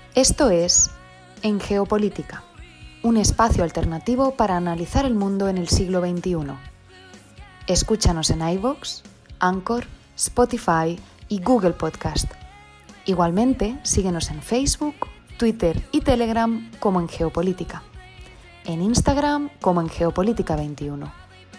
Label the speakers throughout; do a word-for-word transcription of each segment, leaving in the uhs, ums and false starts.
Speaker 1: Esto es En Geopolítica, un espacio alternativo para analizar el mundo en el siglo veintiuno. Escúchanos en iVoox, Anchor, Spotify y Google Podcast. Igualmente, síguenos en Facebook, Twitter y Telegram como En Geopolítica. En Instagram como En Geopolítica veintiuno.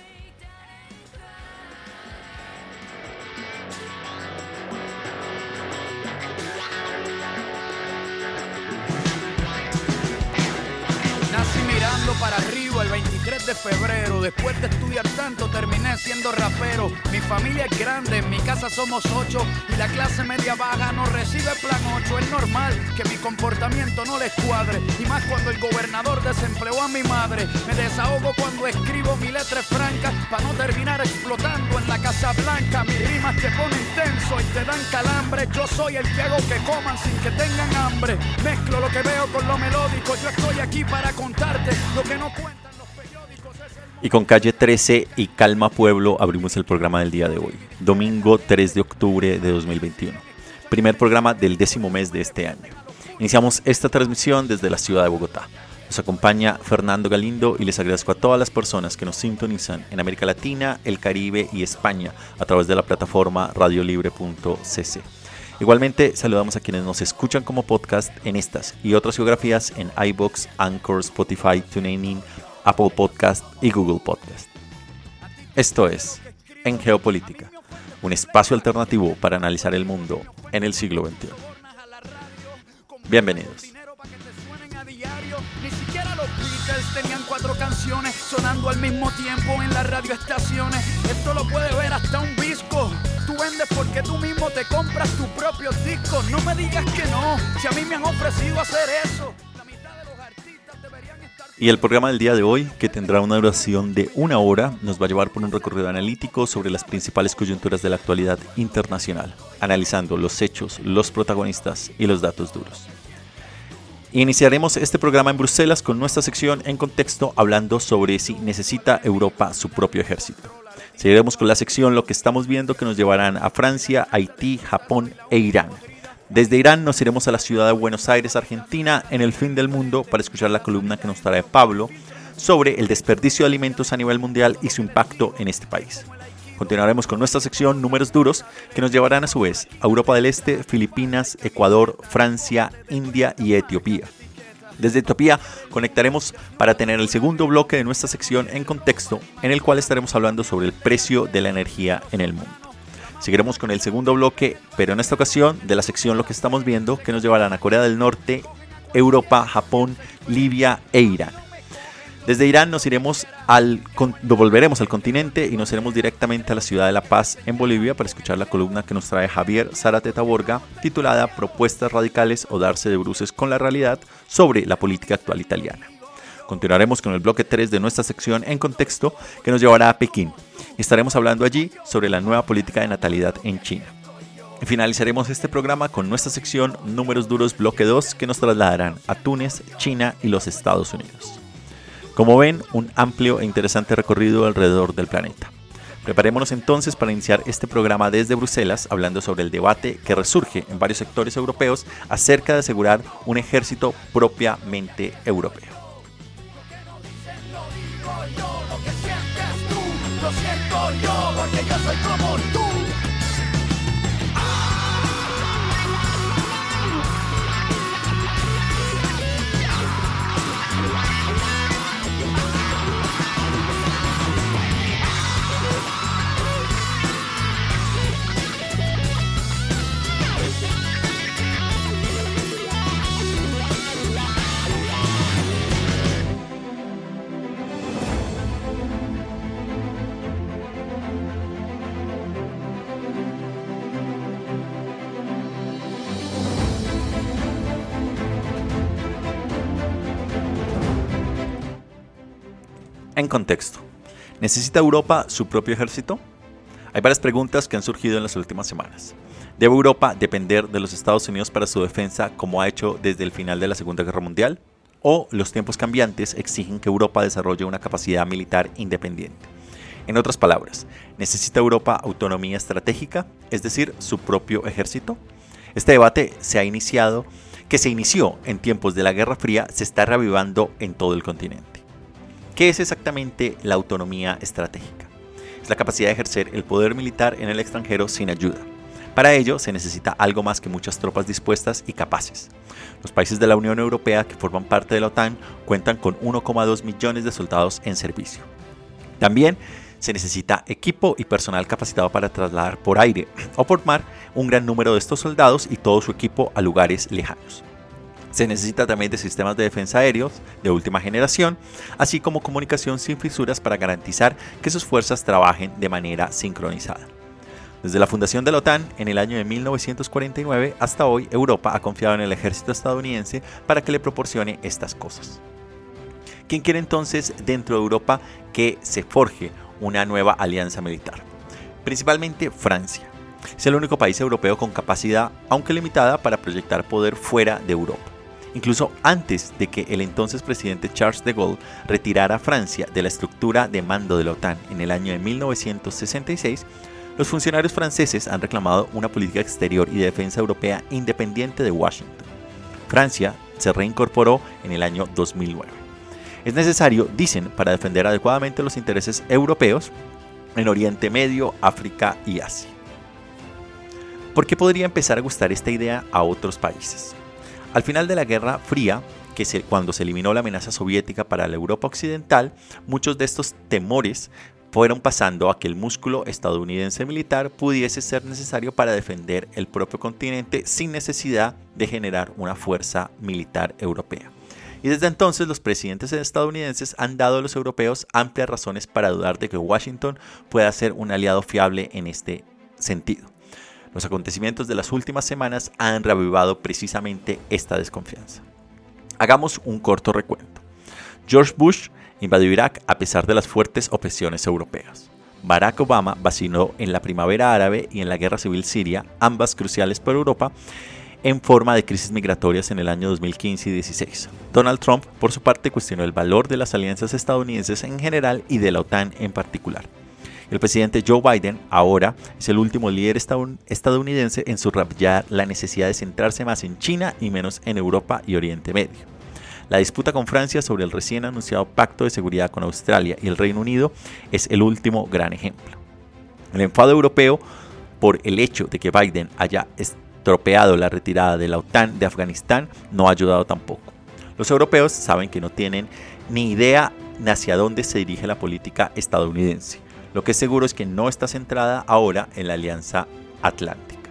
Speaker 2: Para arriba el veintitrés de febrero. Después de estudiar tanto terminé siendo rapero. Mi familia es grande, en mi casa somos ocho y la clase media baja no recibe plan ocho. Es normal que mi comportamiento no les cuadre, y más cuando el gobernador desempleó a mi madre. Me desahogo cuando escribo mi letra franca para no terminar explotando en la Casa Blanca. Mis rimas te ponen tenso y te dan calambre. Yo soy el que hago que coman sin que tengan hambre. Mezclo lo que veo con lo melódico. Yo estoy aquí para contarte lo que no cuentan los periódicos. Es el...
Speaker 3: Y con Calle trece y Calma Pueblo abrimos el programa del día de hoy, domingo tres de octubre de dos mil veintiuno, primer programa del décimo mes de este año. Iniciamos esta transmisión desde la ciudad de Bogotá. Nos acompaña Fernando Galindo y les agradezco a todas las personas que nos sintonizan en América Latina, el Caribe y España a través de la plataforma radiolibre punto c c. Igualmente, saludamos a quienes nos escuchan como podcast en estas y otras geografías en iVoox, Anchor, Spotify, TuneIn, Apple Podcast y Google Podcast. Esto es En Geopolítica, un espacio alternativo para analizar el mundo en el siglo veintiuno. Bienvenidos.
Speaker 2: Ni siquiera los Beatles tenían cuatro canciones sonando al mismo tiempo en las radioestaciones. Esto lo puede ver hasta un visco. Tú vendes porque tú mismo te compras tus propios discos. No me digas que no, si a mí me han ofrecido hacer eso. La mitad de los artistas deberían estar...
Speaker 3: Y el programa del día de hoy, que tendrá una duración de una hora, nos va a llevar por un recorrido analítico sobre las principales coyunturas de la actualidad internacional, analizando los hechos, los protagonistas y los datos duros. Iniciaremos este programa en Bruselas con nuestra sección En Contexto, hablando sobre si necesita Europa su propio ejército. Seguiremos con la sección Lo que estamos viendo, que nos llevarán a Francia, Haití, Japón e Irán. Desde Irán nos iremos a la ciudad de Buenos Aires, Argentina, en el fin del mundo, para escuchar la columna que nos trae Pablo sobre el desperdicio de alimentos a nivel mundial y su impacto en este país. Continuaremos con nuestra sección Números Duros, que nos llevarán a su vez a Europa del Este, Filipinas, Ecuador, Francia, India y Etiopía. Desde Etiopía conectaremos para tener el segundo bloque de nuestra sección En Contexto, en el cual estaremos hablando sobre el precio de la energía en el mundo. Seguiremos con el segundo bloque, pero en esta ocasión de la sección Lo que estamos viendo, que nos llevarán a Corea del Norte, Europa, Japón, Libia e Irán. Desde Irán nos iremos al, volveremos al continente y nos iremos directamente a la ciudad de La Paz, en Bolivia, para escuchar la columna que nos trae Javier Zárate Taborga, titulada Propuestas radicales o darse de bruces con la realidad sobre la política actual italiana. Continuaremos con el bloque tres de nuestra sección En Contexto, que nos llevará a Pekín. Estaremos hablando allí sobre la nueva política de natalidad en China. Y finalizaremos este programa con nuestra sección Números Duros bloque dos, que nos trasladarán a Túnez, China y los Estados Unidos. Como ven, un amplio e interesante recorrido alrededor del planeta. Preparémonos entonces para iniciar este programa desde Bruselas, hablando sobre el debate que resurge en varios sectores europeos acerca de asegurar un ejército propiamente europeo.
Speaker 2: Lo siento yo, porque yo soy como tú.
Speaker 3: En contexto, ¿necesita Europa su propio ejército? Hay varias preguntas que han surgido en las últimas semanas. ¿Debe Europa depender de los Estados Unidos para su defensa, como ha hecho desde el final de la Segunda Guerra Mundial? ¿O los tiempos cambiantes exigen que Europa desarrolle una capacidad militar independiente? En otras palabras, ¿necesita Europa autonomía estratégica, es decir, su propio ejército? Este debate se ha iniciado que se inició en tiempos de la Guerra Fría se está reavivando en todo el continente. ¿Qué es exactamente la autonomía estratégica? Es la capacidad de ejercer el poder militar en el extranjero sin ayuda. Para ello se necesita algo más que muchas tropas dispuestas y capaces. Los países de la Unión Europea que forman parte de la OTAN cuentan con uno coma dos millones de soldados en servicio. También se necesita equipo y personal capacitado para trasladar por aire o por mar un gran número de estos soldados y todo su equipo a lugares lejanos. Se necesita también de sistemas de defensa aéreos de última generación, así como comunicación sin fisuras para garantizar que sus fuerzas trabajen de manera sincronizada. Desde la fundación de la OTAN en el año de mil novecientos cuarenta y nueve hasta hoy, Europa ha confiado en el ejército estadounidense para que le proporcione estas cosas. ¿Quién quiere entonces dentro de Europa que se forje una nueva alianza militar? Principalmente Francia. Es el único país europeo con capacidad, aunque limitada, para proyectar poder fuera de Europa. Incluso antes de que el entonces presidente Charles de Gaulle retirara a Francia de la estructura de mando de la OTAN en el año de mil novecientos sesenta y seis, los funcionarios franceses han reclamado una política exterior y de defensa europea independiente de Washington. Francia se reincorporó en el año dos mil nueve. Es necesario, dicen, para defender adecuadamente los intereses europeos en Oriente Medio, África y Asia. ¿Por qué podría empezar a gustar esta idea a otros países? Al final de la Guerra Fría, que se, cuando se eliminó la amenaza soviética para la Europa occidental, muchos de estos temores fueron pasando a que el músculo estadounidense militar pudiese ser necesario para defender el propio continente sin necesidad de generar una fuerza militar europea. Y desde entonces los presidentes estadounidenses han dado a los europeos amplias razones para dudar de que Washington pueda ser un aliado fiable en este sentido. Los acontecimientos de las últimas semanas han reavivado precisamente esta desconfianza. Hagamos un corto recuento. George Bush invadió Irak a pesar de las fuertes opresiones europeas. Barack Obama vaciló en la primavera árabe y en la guerra civil siria, ambas cruciales para Europa, en forma de crisis migratorias en el año dos mil quince y dieciséis. Donald Trump, por su parte, cuestionó el valor de las alianzas estadounidenses en general y de la OTAN en particular. El presidente Joe Biden ahora es el último líder estadounidense en subrayar la necesidad de centrarse más en China y menos en Europa y Oriente Medio. La disputa con Francia sobre el recién anunciado pacto de seguridad con Australia y el Reino Unido es el último gran ejemplo. El enfado europeo por el hecho de que Biden haya estropeado la retirada de la OTAN de Afganistán no ha ayudado tampoco. Los europeos saben que no tienen ni idea hacia dónde se dirige la política estadounidense. Lo que es seguro es que no está centrada ahora en la Alianza Atlántica.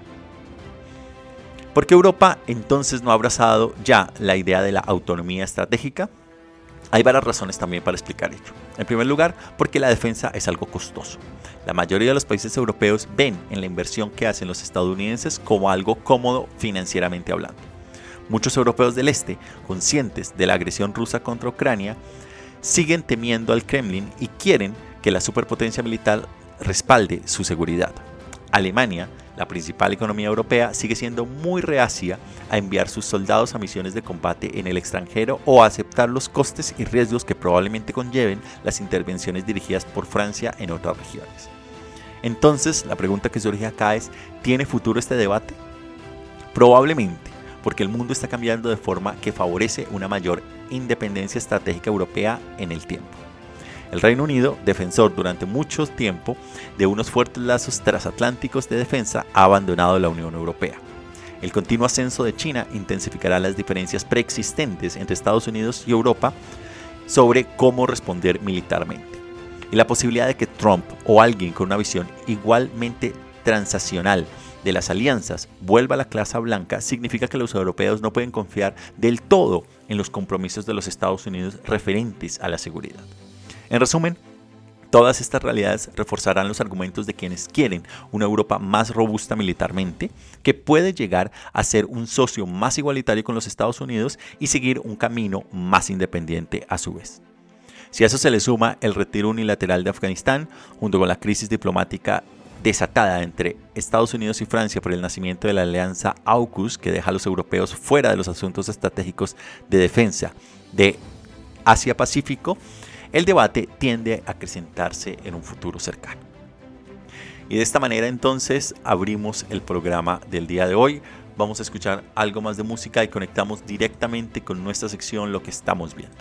Speaker 3: ¿Por qué Europa entonces no ha abrazado ya la idea de la autonomía estratégica? Hay varias razones también para explicar ello. En primer lugar, porque la defensa es algo costoso. La mayoría de los países europeos ven en la inversión que hacen los estadounidenses como algo cómodo financieramente hablando. Muchos europeos del este, conscientes de la agresión rusa contra Ucrania, siguen temiendo al Kremlin y quieren que la superpotencia militar respalde su seguridad. Alemania, la principal economía europea, sigue siendo muy reacia a enviar sus soldados a misiones de combate en el extranjero o a aceptar los costes y riesgos que probablemente conlleven las intervenciones dirigidas por Francia en otras regiones. Entonces, la pregunta que surge acá es, ¿tiene futuro este debate? Probablemente, porque el mundo está cambiando de forma que favorece una mayor independencia estratégica europea en el tiempo. El Reino Unido, defensor durante mucho tiempo de unos fuertes lazos transatlánticos de defensa, ha abandonado la Unión Europea. El continuo ascenso de China intensificará las diferencias preexistentes entre Estados Unidos y Europa sobre cómo responder militarmente. Y la posibilidad de que Trump o alguien con una visión igualmente transaccional de las alianzas vuelva a la Casa Blanca significa que los europeos no pueden confiar del todo en los compromisos de los Estados Unidos referentes a la seguridad. En resumen, todas estas realidades reforzarán los argumentos de quienes quieren una Europa más robusta militarmente, que puede llegar a ser un socio más igualitario con los Estados Unidos y seguir un camino más independiente a su vez. Si a eso se le suma el retiro unilateral de Afganistán, junto con la crisis diplomática desatada entre Estados Unidos y Francia por el nacimiento de la alianza AUKUS, que deja a los europeos fuera de los asuntos estratégicos de defensa de Asia-Pacífico, el debate tiende a acrecentarse en un futuro cercano. Y de esta manera entonces abrimos el programa del día de hoy. vamos a escuchar algo más de música y conectamos directamente con nuestra sección Lo que estamos viendo.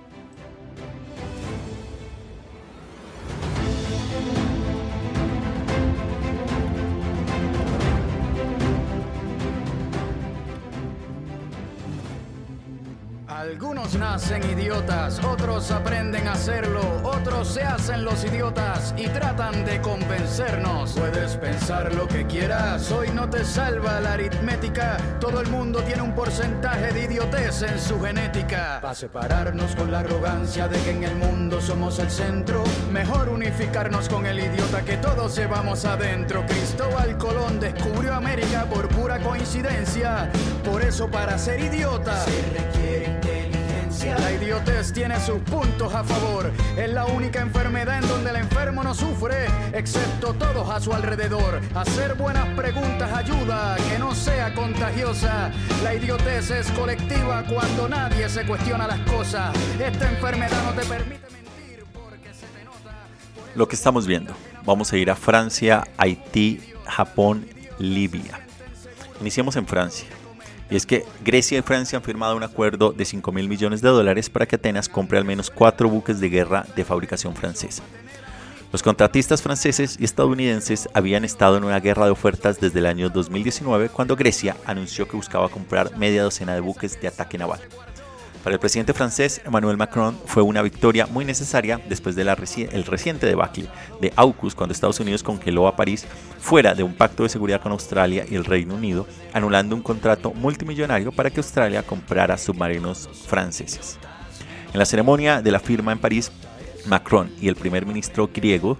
Speaker 2: Algunos nacen idiotas, otros aprenden a hacerlo, otros se hacen los idiotas y tratan de convencernos. Puedes pensar lo que quieras, hoy no te salva la aritmética. Todo el mundo tiene un porcentaje de idiotez en su genética. Para separarnos con la arrogancia de que en el mundo somos el centro, mejor unificarnos con el idiota que todos llevamos adentro. Cristóbal Colón descubrió América por pura coincidencia, por eso para ser idiota se requiere inteligencia. La idiotez tiene sus puntos a favor, es la única enfermedad en donde el enfermo no sufre, excepto todos a su alrededor. Hacer buenas preguntas ayuda a que no sea contagiosa. La idiotez es colectiva cuando nadie se cuestiona las cosas. Esta enfermedad no te permite mentir porque se te nota.
Speaker 3: Lo que estamos viendo, vamos a ir a Francia, Haití, Japón, Libia. Iniciemos en Francia. Y es que Grecia y Francia han firmado un acuerdo de cinco mil millones de dólares para que Atenas compre al menos cuatro buques de guerra de fabricación francesa. Los contratistas franceses y estadounidenses habían estado en una guerra de ofertas desde el año dos mil diecinueve, cuando Grecia anunció que buscaba comprar media docena de buques de ataque naval. Para el presidente francés Emmanuel Macron fue una victoria muy necesaria después del reci- reciente debacle de AUKUS, cuando Estados Unidos congeló a París fuera de un pacto de seguridad con Australia y el Reino Unido, anulando un contrato multimillonario para que Australia comprara submarinos franceses. En la ceremonia de la firma en París, Macron y el primer ministro griego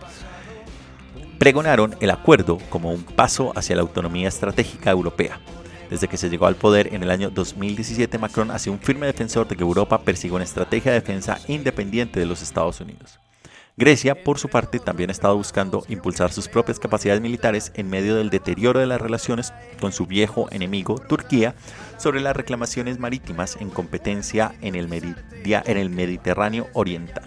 Speaker 3: pregonaron el acuerdo como un paso hacia la autonomía estratégica europea. Desde que se llegó al poder en el año dos mil diecisiete, Macron ha sido un firme defensor de que Europa persiga una estrategia de defensa independiente de los Estados Unidos. Grecia, por su parte, también ha estado buscando impulsar sus propias capacidades militares en medio del deterioro de las relaciones con su viejo enemigo, Turquía, sobre las reclamaciones marítimas en competencia en el, Meridia, en el Mediterráneo Oriental.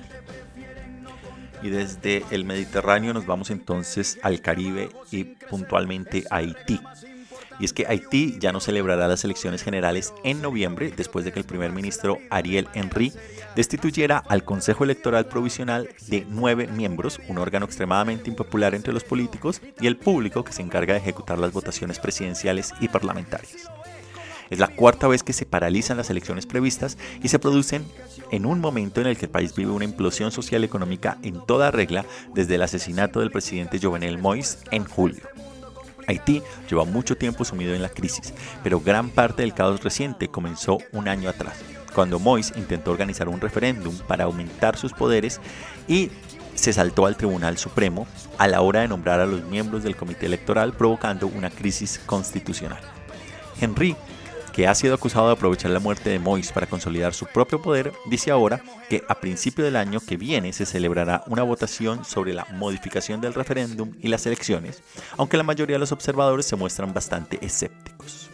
Speaker 3: Y desde el Mediterráneo nos vamos entonces al Caribe y puntualmente a Haití. Y es que Haití ya no celebrará las elecciones generales en noviembre, después de que el primer ministro Ariel Henry destituyera al Consejo Electoral Provisional de nueve miembros, un órgano extremadamente impopular entre los políticos y el público que se encarga de ejecutar las votaciones presidenciales y parlamentarias. Es la cuarta vez que se paralizan las elecciones previstas y se producen en un momento en el que el país vive una implosión social y económica en toda regla desde el asesinato del presidente Jovenel Moïse en julio. Haití lleva mucho tiempo sumido en la crisis, pero gran parte del caos reciente comenzó un año atrás, cuando Moïse intentó organizar un referéndum para aumentar sus poderes y se saltó al Tribunal Supremo a la hora de nombrar a los miembros del comité electoral, provocando una crisis constitucional. Henry, que ha sido acusado de aprovechar la muerte de Moïse para consolidar su propio poder, dice ahora que a principio del año que viene se celebrará una votación sobre la modificación del referéndum y las elecciones, aunque la mayoría de los observadores se muestran bastante escépticos.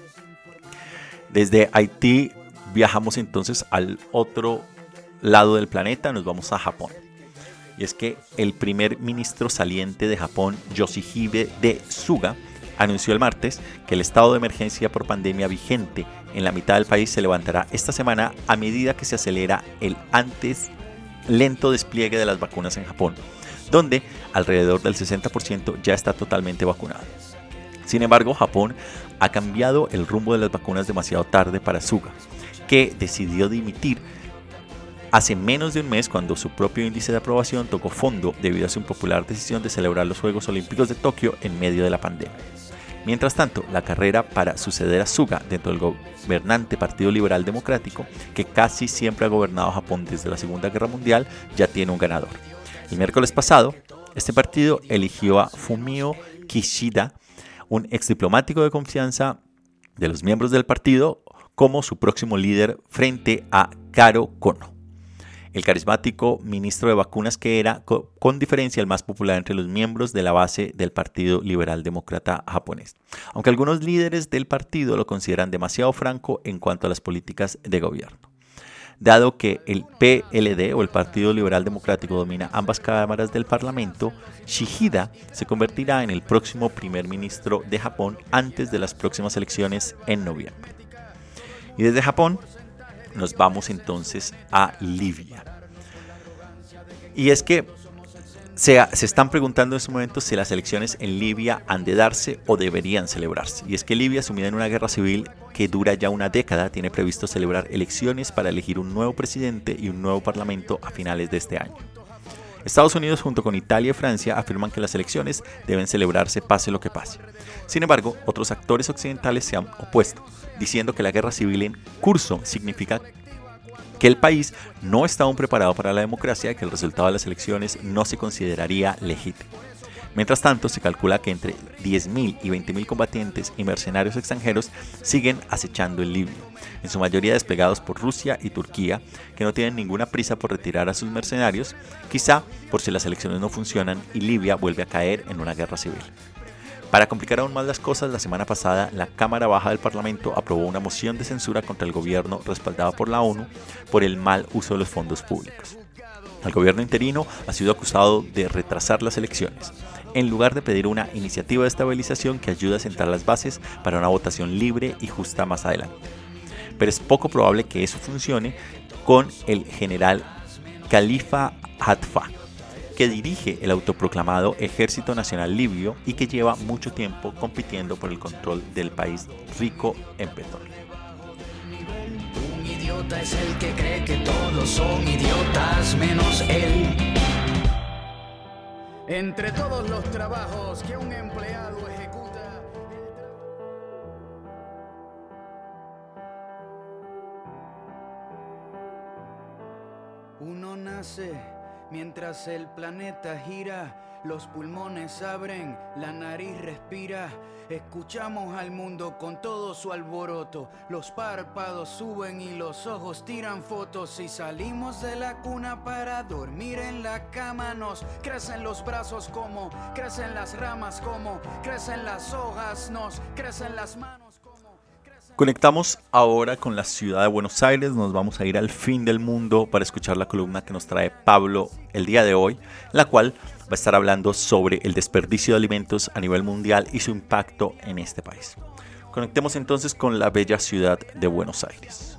Speaker 3: Desde Haití viajamos entonces al otro lado del planeta, nos vamos a Japón. Y es que el primer ministro saliente de Japón, Yoshihide de Suga, anunció el martes que el estado de emergencia por pandemia vigente en la mitad del país se levantará esta semana a medida que se acelera el antes lento despliegue de las vacunas en Japón, donde alrededor del sesenta por ciento ya está totalmente vacunado. Sin embargo, Japón ha cambiado el rumbo de las vacunas demasiado tarde para Suga, que decidió dimitir hace menos de un mes cuando su propio índice de aprobación tocó fondo debido a su impopular decisión de celebrar los Juegos Olímpicos de Tokio en medio de la pandemia. Mientras tanto, la carrera para suceder a Suga dentro del gobernante Partido Liberal Democrático, que casi siempre ha gobernado Japón desde la Segunda Guerra Mundial, ya tiene un ganador. El miércoles pasado, este partido eligió a Fumio Kishida, un exdiplomático de confianza de los miembros del partido, como su próximo líder frente a Karo Kono, el carismático ministro de vacunas que era, con diferencia, el más popular entre los miembros de la base del Partido Liberal Demócrata japonés, aunque algunos líderes del partido lo consideran demasiado franco en cuanto a las políticas de gobierno. Dado que el P L D o el Partido Liberal Democrático domina ambas cámaras del Parlamento, Kishida se convertirá en el próximo primer ministro de Japón antes de las próximas elecciones en noviembre. Y desde Japón nos vamos entonces a Libia. Y es que se, se están preguntando en este momento si las elecciones en Libia han de darse o deberían celebrarse. Y es que Libia, sumida en una guerra civil que dura ya una década, tiene previsto celebrar elecciones para elegir un nuevo presidente y un nuevo parlamento a finales de este año. Estados Unidos junto con Italia y Francia afirman que las elecciones deben celebrarse pase lo que pase. Sin embargo, otros actores occidentales se han opuesto, diciendo que la guerra civil en curso significa que el país no está aún preparado para la democracia y que el resultado de las elecciones no se consideraría legítimo. Mientras tanto, se calcula que entre diez mil y veinte mil combatientes y mercenarios extranjeros siguen acechando el Libia, en su mayoría desplegados por Rusia y Turquía, que no tienen ninguna prisa por retirar a sus mercenarios, quizá por si las elecciones no funcionan y Libia vuelve a caer en una guerra civil. Para complicar aún más las cosas, la semana pasada la Cámara Baja del Parlamento aprobó una moción de censura contra el gobierno respaldada por la ONU por el mal uso de los fondos públicos. El gobierno interino ha sido acusado de retrasar las elecciones, en lugar de pedir una iniciativa de estabilización que ayude a sentar las bases para una votación libre y justa más adelante. Pero es poco probable que eso funcione con el general Khalifa Haftar, que dirige el autoproclamado Ejército Nacional Libio y que lleva mucho tiempo compitiendo por el control del país rico en petróleo.
Speaker 2: Un idiota es el que cree que todos son idiotas menos él. Entre todos los trabajos que un empleado ejecuta, uno nace mientras el planeta gira, los pulmones abren, la nariz respira. Escuchamos al mundo con todo su alboroto, los párpados suben y los ojos tiran fotos. Y salimos de la cuna para dormir en la cama, nos crecen los brazos como crecen las ramas, como crecen las hojas, nos crecen las manos como...
Speaker 3: Conectamos ahora con la ciudad de Buenos Aires, nos vamos a ir al fin del mundo para escuchar la columna que nos trae Pablo el día de hoy, la cual va a estar hablando sobre el desperdicio de alimentos a nivel mundial y su impacto en este país. Conectemos entonces con la bella ciudad de Buenos Aires.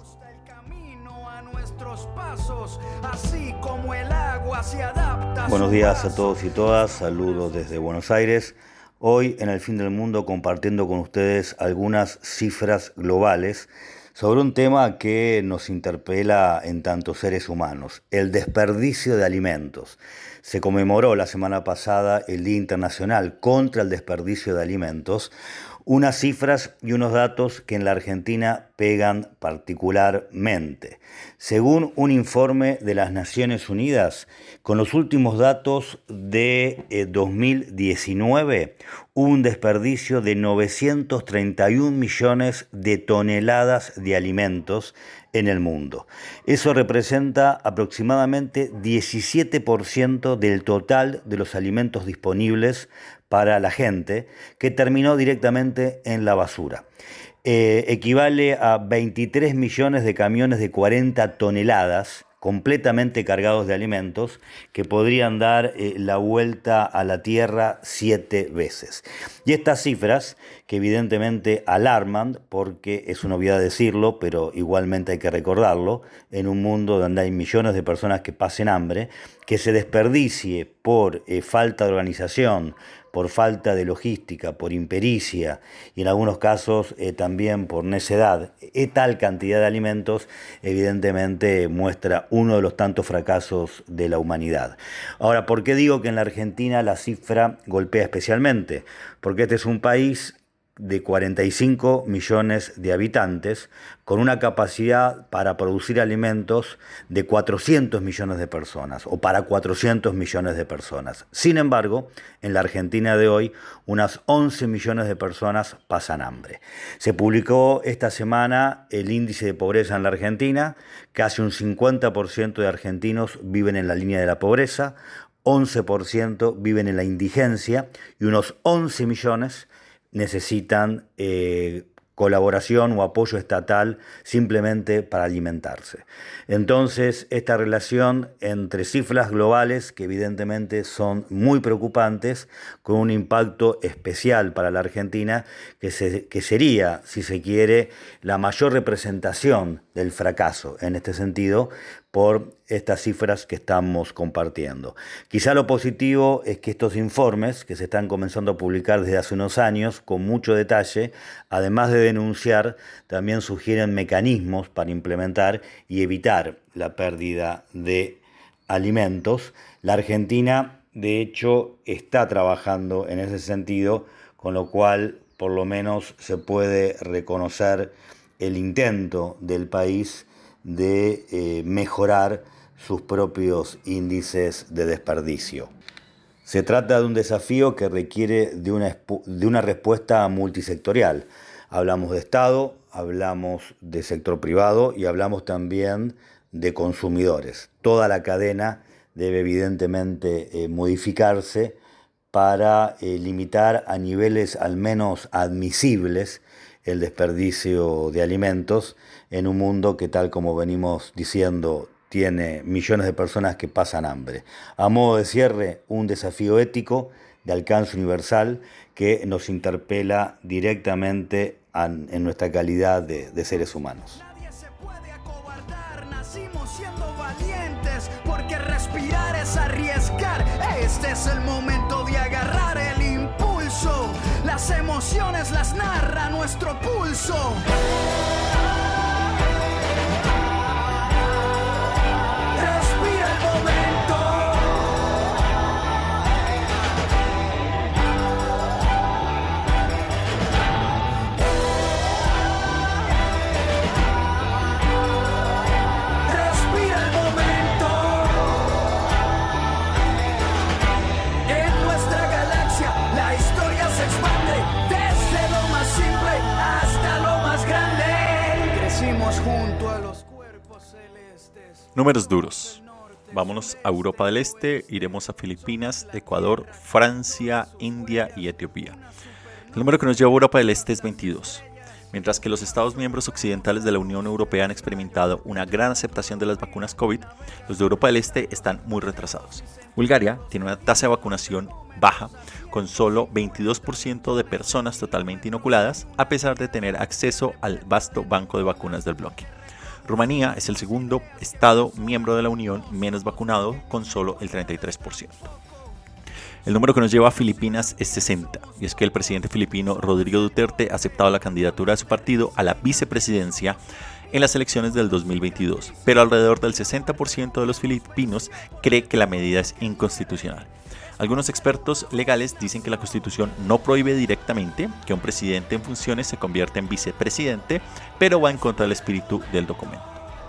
Speaker 4: Buenos días a todos y todas, saludos desde Buenos Aires. Hoy en el fin del mundo compartiendo con ustedes algunas cifras globales sobre un tema que nos interpela en tantos seres humanos, el desperdicio de alimentos. Se conmemoró la semana pasada el Día Internacional contra el Desperdicio de Alimentos, unas cifras y unos datos que en la Argentina pegan particularmente. Según un informe de las Naciones Unidas, con los últimos datos de eh, dos mil diecinueve, hubo un desperdicio de novecientos treinta y un millones de toneladas de alimentos en el mundo. Eso representa aproximadamente diecisiete por ciento del total de los alimentos disponibles para la gente, que terminó directamente en la basura. Eh, equivale a veintitrés millones de camiones de cuarenta toneladas completamente cargados de alimentos que podrían dar eh, la vuelta a la Tierra siete veces. Y estas cifras, que evidentemente alarman, porque es una obviedad decirlo, pero igualmente hay que recordarlo, en un mundo donde hay millones de personas que pasen hambre, que se desperdicie por eh, falta de organización, por falta de logística, por impericia y en algunos casos eh, también por necedad, eh, tal cantidad de alimentos evidentemente muestra uno de los tantos fracasos de la humanidad. Ahora, ¿por qué digo que en la Argentina la cifra golpea especialmente? Porque este es un país de cuarenta y cinco millones de habitantes, con una capacidad para producir alimentos de cuatrocientos millones de personas, o para cuatrocientos millones de personas. Sin embargo, en la Argentina de hoy, unas once millones de personas pasan hambre. Se publicó esta semana el índice de pobreza en la Argentina, casi un cincuenta por ciento de argentinos viven en la línea de la pobreza, once por ciento viven en la indigencia y unos once millones necesitan eh, colaboración o apoyo estatal simplemente para alimentarse. Entonces, esta relación entre cifras globales, que evidentemente son muy preocupantes, con un impacto especial para la Argentina, que, se, que sería, si se quiere, la mayor representación del fracaso en este sentido, por estas cifras que estamos compartiendo. Quizá lo positivo es que estos informes, que se están comenzando a publicar desde hace unos años, con mucho detalle, además de denunciar, también sugieren mecanismos para implementar y evitar la pérdida de alimentos. La Argentina, de hecho, está trabajando en ese sentido, con lo cual, por lo menos, se puede reconocer el intento del país de eh, mejorar sus propios índices de desperdicio. Se trata de un desafío que requiere de una, de una respuesta multisectorial. Hablamos de Estado, hablamos de sector privado y hablamos también de consumidores. Toda la cadena debe evidentemente eh, modificarse para eh, limitar a niveles al menos admisibles el desperdicio de alimentos en un mundo que, tal como venimos diciendo, tiene millones de personas que pasan hambre. A modo de cierre, un desafío ético de alcance universal que nos interpela directamente en, en nuestra calidad de, de seres humanos.
Speaker 2: Nadie se puede acobardar, nacimos siendo valientes, porque respirar es arriesgar. Este es el momento de agarrar el impulso. Las emociones las narra nuestro pulso. Respira el momento. Respira el momento. En nuestra galaxia la historia se expande. Desde lo más simple hasta lo más grande. Crecimos junto a los cuerpos celestes.
Speaker 3: Números duros. Vámonos a Europa del Este, iremos a Filipinas, Ecuador, Francia, India y Etiopía. El número que nos lleva a Europa del Este es veintidós. Mientras que los Estados miembros occidentales de la Unión Europea han experimentado una gran aceptación de las vacunas COVID, los de Europa del Este están muy retrasados. Bulgaria tiene una tasa de vacunación baja, con solo veintidós por ciento de personas totalmente inoculadas, a pesar de tener acceso al vasto banco de vacunas del bloque. Rumanía es el segundo estado miembro de la Unión menos vacunado, con solo el treinta y tres por ciento. El número que nos lleva a Filipinas es sesenta, y es que el presidente filipino Rodrigo Duterte ha aceptado la candidatura de su partido a la vicepresidencia en las elecciones del dos mil veintidós, pero alrededor del sesenta por ciento de los filipinos cree que la medida es inconstitucional. Algunos expertos legales dicen que la Constitución no prohíbe directamente que un presidente en funciones se convierta en vicepresidente, pero va en contra del espíritu del documento.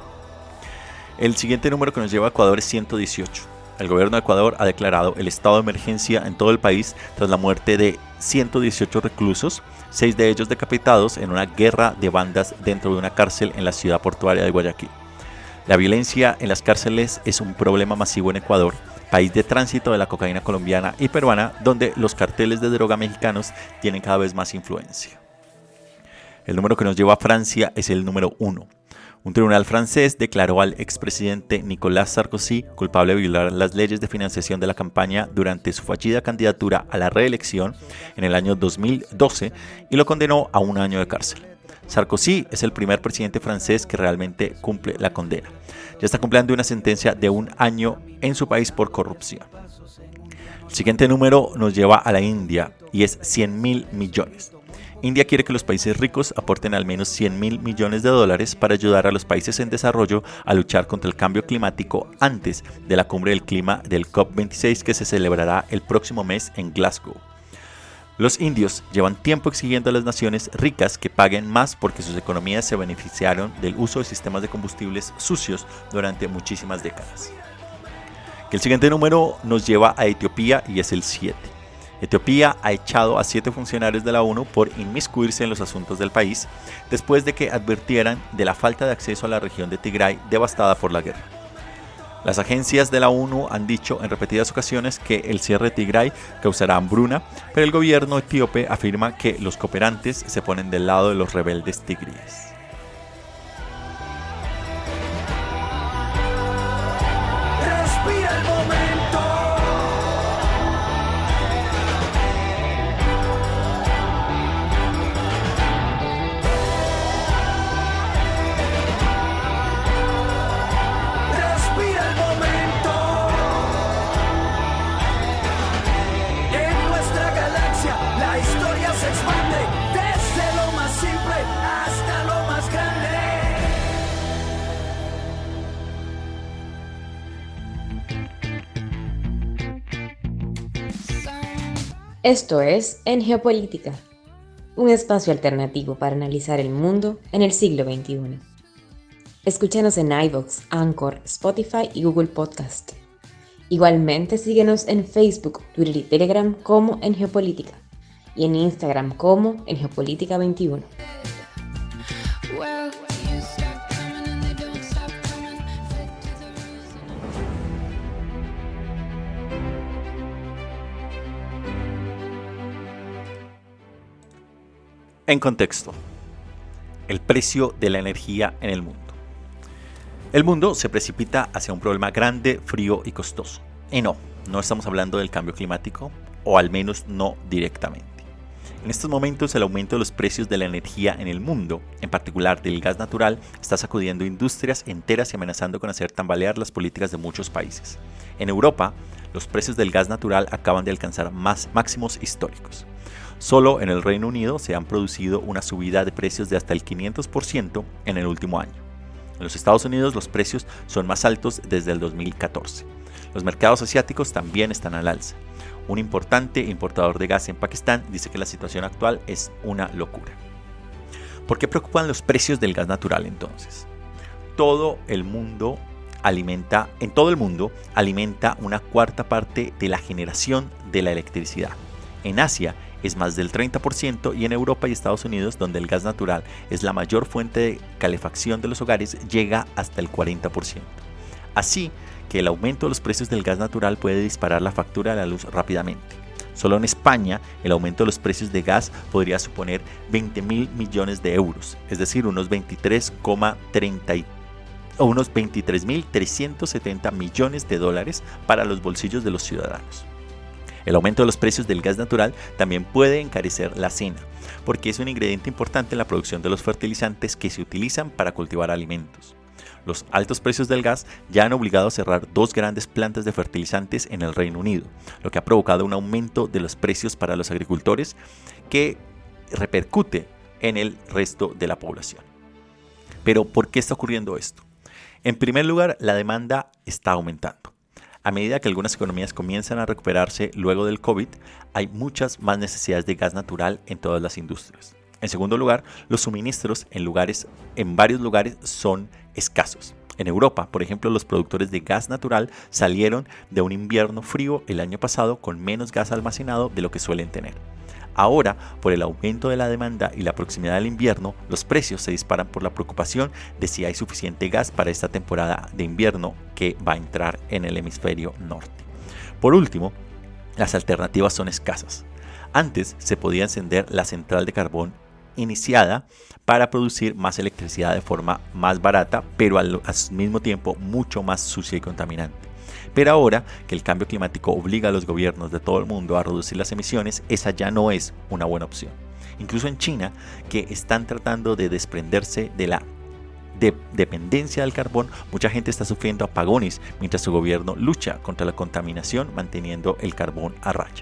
Speaker 3: El siguiente número que nos lleva a Ecuador es ciento dieciocho. El gobierno de Ecuador ha declarado el estado de emergencia en todo el país tras la muerte de ciento dieciocho reclusos, seis de ellos decapitados en una guerra de bandas dentro de una cárcel en la ciudad portuaria de Guayaquil. La violencia en las cárceles es un problema masivo en Ecuador, país de tránsito de la cocaína colombiana y peruana, donde los carteles de droga mexicanos tienen cada vez más influencia. El número que nos lleva a Francia es el número uno. Un tribunal francés declaró al expresidente Nicolas Sarkozy culpable de violar las leyes de financiación de la campaña durante su fallida candidatura a la reelección en el año dos mil doce y lo condenó a un año de cárcel. Sarkozy es el primer presidente francés que realmente cumple la condena. Ya está cumpliendo una sentencia de un año en su país por corrupción. El siguiente número nos lleva a la India y es cien mil millones. India quiere que los países ricos aporten al menos cien mil millones de dólares para ayudar a los países en desarrollo a luchar contra el cambio climático antes de la cumbre del clima del COP veintiséis que se celebrará el próximo mes en Glasgow. Los indios llevan tiempo exigiendo a las naciones ricas que paguen más porque sus economías se beneficiaron del uso de sistemas de combustibles sucios durante muchísimas décadas. El siguiente número nos lleva a Etiopía y es el siete. Etiopía ha echado a siete funcionarios de la ONU por inmiscuirse en los asuntos del país después de que advirtieran de la falta de acceso a la región de Tigray devastada por la guerra. Las agencias de la ONU han dicho en repetidas ocasiones que el cierre de Tigray causará hambruna, pero el gobierno etíope afirma que los cooperantes se ponen del lado de los rebeldes tigríes.
Speaker 5: Respira el momento. Respira el momento. En nuestra galaxia la historia se expande desde lo más simple hasta lo más grande.
Speaker 6: Esto es En Geopolítica, un espacio alternativo para analizar el mundo en el siglo veintiuno. Escúchanos en iVoox, Anchor, Spotify y Google Podcast. Igualmente síguenos en Facebook, Twitter y Telegram como En Geopolítica y en Instagram como En Geopolítica veintiuno.
Speaker 3: En contexto, el precio de la energía en el mundo. El mundo se precipita hacia un problema grande, frío y costoso. Y no, no estamos hablando del cambio climático, o al menos no directamente. En estos momentos el aumento de los precios de la energía en el mundo, en particular del gas natural, está sacudiendo industrias enteras y amenazando con hacer tambalear las políticas de muchos países. En Europa, los precios del gas natural acaban de alcanzar más máximos históricos. Solo en el Reino Unido se han producido una subida de precios de hasta el quinientos por ciento en el último año. En los Estados Unidos los precios son más altos desde el dos mil catorce. Los mercados asiáticos también están al alza. Un importante importador de gas en Pakistán dice que la situación actual es una locura. ¿Por qué preocupan los precios del gas natural entonces? Todo el mundo alimenta, en todo el mundo alimenta una cuarta parte de la generación de la electricidad. En Asia es más del treinta por ciento y en Europa y Estados Unidos, donde el gas natural es la mayor fuente de calefacción de los hogares, llega hasta el cuarenta por ciento. Así que el aumento de los precios del gas natural puede disparar la factura de la luz rápidamente. Solo en España, el aumento de los precios de gas podría suponer veinte mil millones de euros, es decir, unos veintitrés coma treinta o unos veintitrés mil trescientos setenta millones de dólares para los bolsillos de los ciudadanos. El aumento de los precios del gas natural también puede encarecer la cena, porque es un ingrediente importante en la producción de los fertilizantes que se utilizan para cultivar alimentos. Los altos precios del gas ya han obligado a cerrar dos grandes plantas de fertilizantes en el Reino Unido, lo que ha provocado un aumento de los precios para los agricultores que repercute en el resto de la población. Pero, ¿por qué está ocurriendo esto? En primer lugar, la demanda está aumentando. A medida que algunas economías comienzan a recuperarse luego del COVID, hay muchas más necesidades de gas natural en todas las industrias. En segundo lugar, los suministros en, lugares, en varios lugares son escasos. En Europa, por ejemplo, los productores de gas natural salieron de un invierno frío el año pasado con menos gas almacenado de lo que suelen tener. Ahora, por el aumento de la demanda y la proximidad del invierno, los precios se disparan por la preocupación de si hay suficiente gas para esta temporada de invierno que va a entrar en el hemisferio norte. Por último, las alternativas son escasas. Antes se podía encender la central de carbón iniciada para producir más electricidad de forma más barata, pero al, al mismo tiempo mucho más sucia y contaminante. Pero ahora que el cambio climático obliga a los gobiernos de todo el mundo a reducir las emisiones, esa ya no es una buena opción. Incluso en China, que están tratando de desprenderse de la de dependencia del carbón, mucha gente está sufriendo apagones mientras su gobierno lucha contra la contaminación manteniendo el carbón a raya.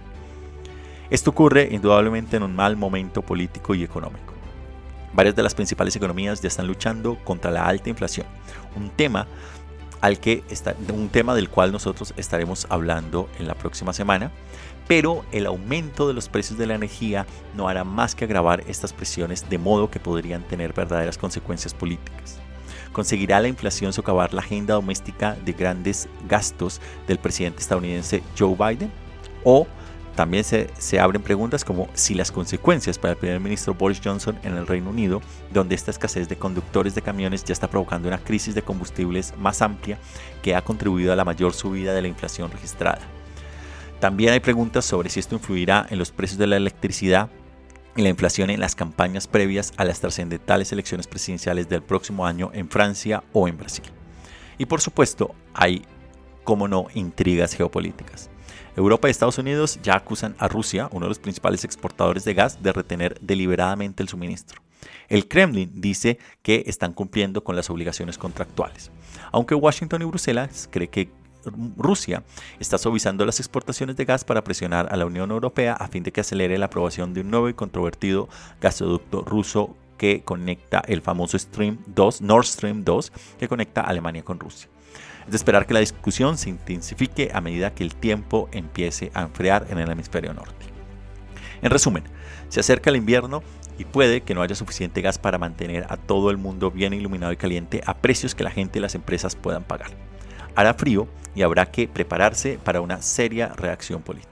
Speaker 3: Esto ocurre indudablemente en un mal momento político y económico. Varias de las principales economías ya están luchando contra la alta inflación, un tema al que está, un tema del cual nosotros estaremos hablando en la próxima semana, pero el aumento de los precios de la energía no hará más que agravar estas presiones, de modo que podrían tener verdaderas consecuencias políticas. ¿Conseguirá la inflación socavar la agenda doméstica de grandes gastos del presidente estadounidense Joe Biden? ¿O También se, se abren preguntas como si las consecuencias para el primer ministro Boris Johnson en el Reino Unido, donde esta escasez de conductores de camiones ya está provocando una crisis de combustibles más amplia que ha contribuido a la mayor subida de la inflación registrada. También hay preguntas sobre si esto influirá en los precios de la electricidad y la inflación en las campañas previas a las trascendentales elecciones presidenciales del próximo año en Francia o en Brasil. Y por supuesto, hay, como no, intrigas geopolíticas. Europa y Estados Unidos ya acusan a Rusia, uno de los principales exportadores de gas, de retener deliberadamente el suministro. El Kremlin dice que están cumpliendo con las obligaciones contractuales, aunque Washington y Bruselas creen que Rusia está suavizando las exportaciones de gas para presionar a la Unión Europea a fin de que acelere la aprobación de un nuevo y controvertido gasoducto ruso que conecta el famoso Stream dos, Nord Stream dos, que conecta a Alemania con Rusia. Es de esperar que la discusión se intensifique a medida que el tiempo empiece a enfriar en el hemisferio norte. En resumen, se acerca el invierno y puede que no haya suficiente gas para mantener a todo el mundo bien iluminado y caliente a precios que la gente y las empresas puedan pagar. Hará frío y habrá que prepararse para una seria reacción política.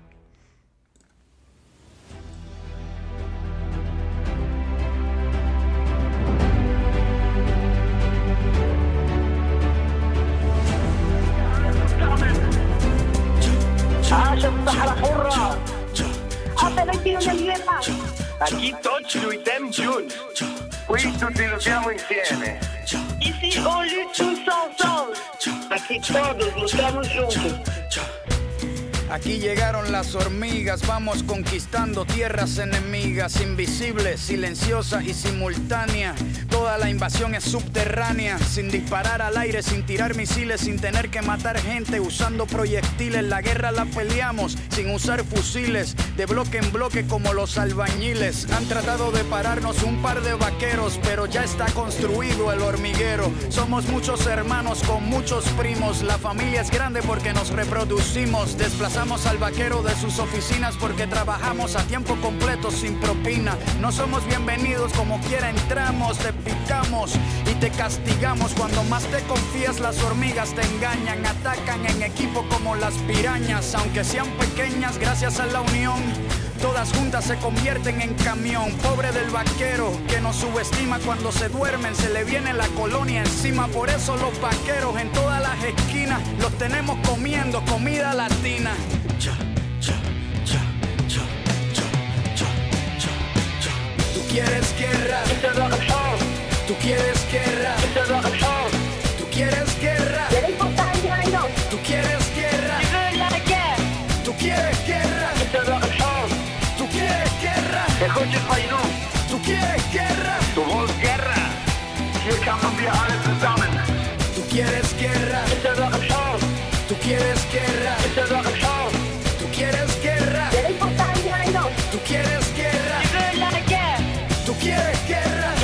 Speaker 7: Aquí tutti lottiamo junti, qui tutti lottiamo insieme. Ici on lutte tous ensemble, aquí todos luchamos juntos.
Speaker 2: Aquí llegaron las hormigas, vamos conquistando tierras enemigas, invisibles, silenciosas y simultáneas. Toda la invasión es subterránea, sin disparar al aire, sin tirar misiles, sin tener que matar gente, usando proyectiles. La guerra la peleamos sin usar fusiles, de bloque en bloque como los albañiles. Han tratado de pararnos un par de vaqueros, pero ya está construido el hormiguero. Somos muchos hermanos con muchos primos, la familia es grande porque nos reproducimos. Desplazamos al vaquero de sus oficinas porque trabajamos a tiempo completo sin propina. No somos bienvenidos, como quiera entramos, te picamos y te castigamos. Cuando más te confías, las hormigas te engañan, atacan en equipo como las pirañas. Aunque sean pequeñas, gracias a la unión, todas juntas se convierten en camión. Pobre del vaquero que nos subestima, cuando se duermen se le viene la colonia encima. Por eso los vaqueros en todas las esquinas los tenemos comiendo comida latina. Tú quieres guerra, tú quieres guerra, tú quieres guerra, tú quieres guerra, tú quieres guerra. Tu quieres guerra, tu quieres guerra,
Speaker 7: Du willst guerra, hier kämpfen wir alle zusammen.
Speaker 2: tú quieres guerra, tú quieres guerra, tú quieres guerra, tú quieres guerra, tú quieres guerra,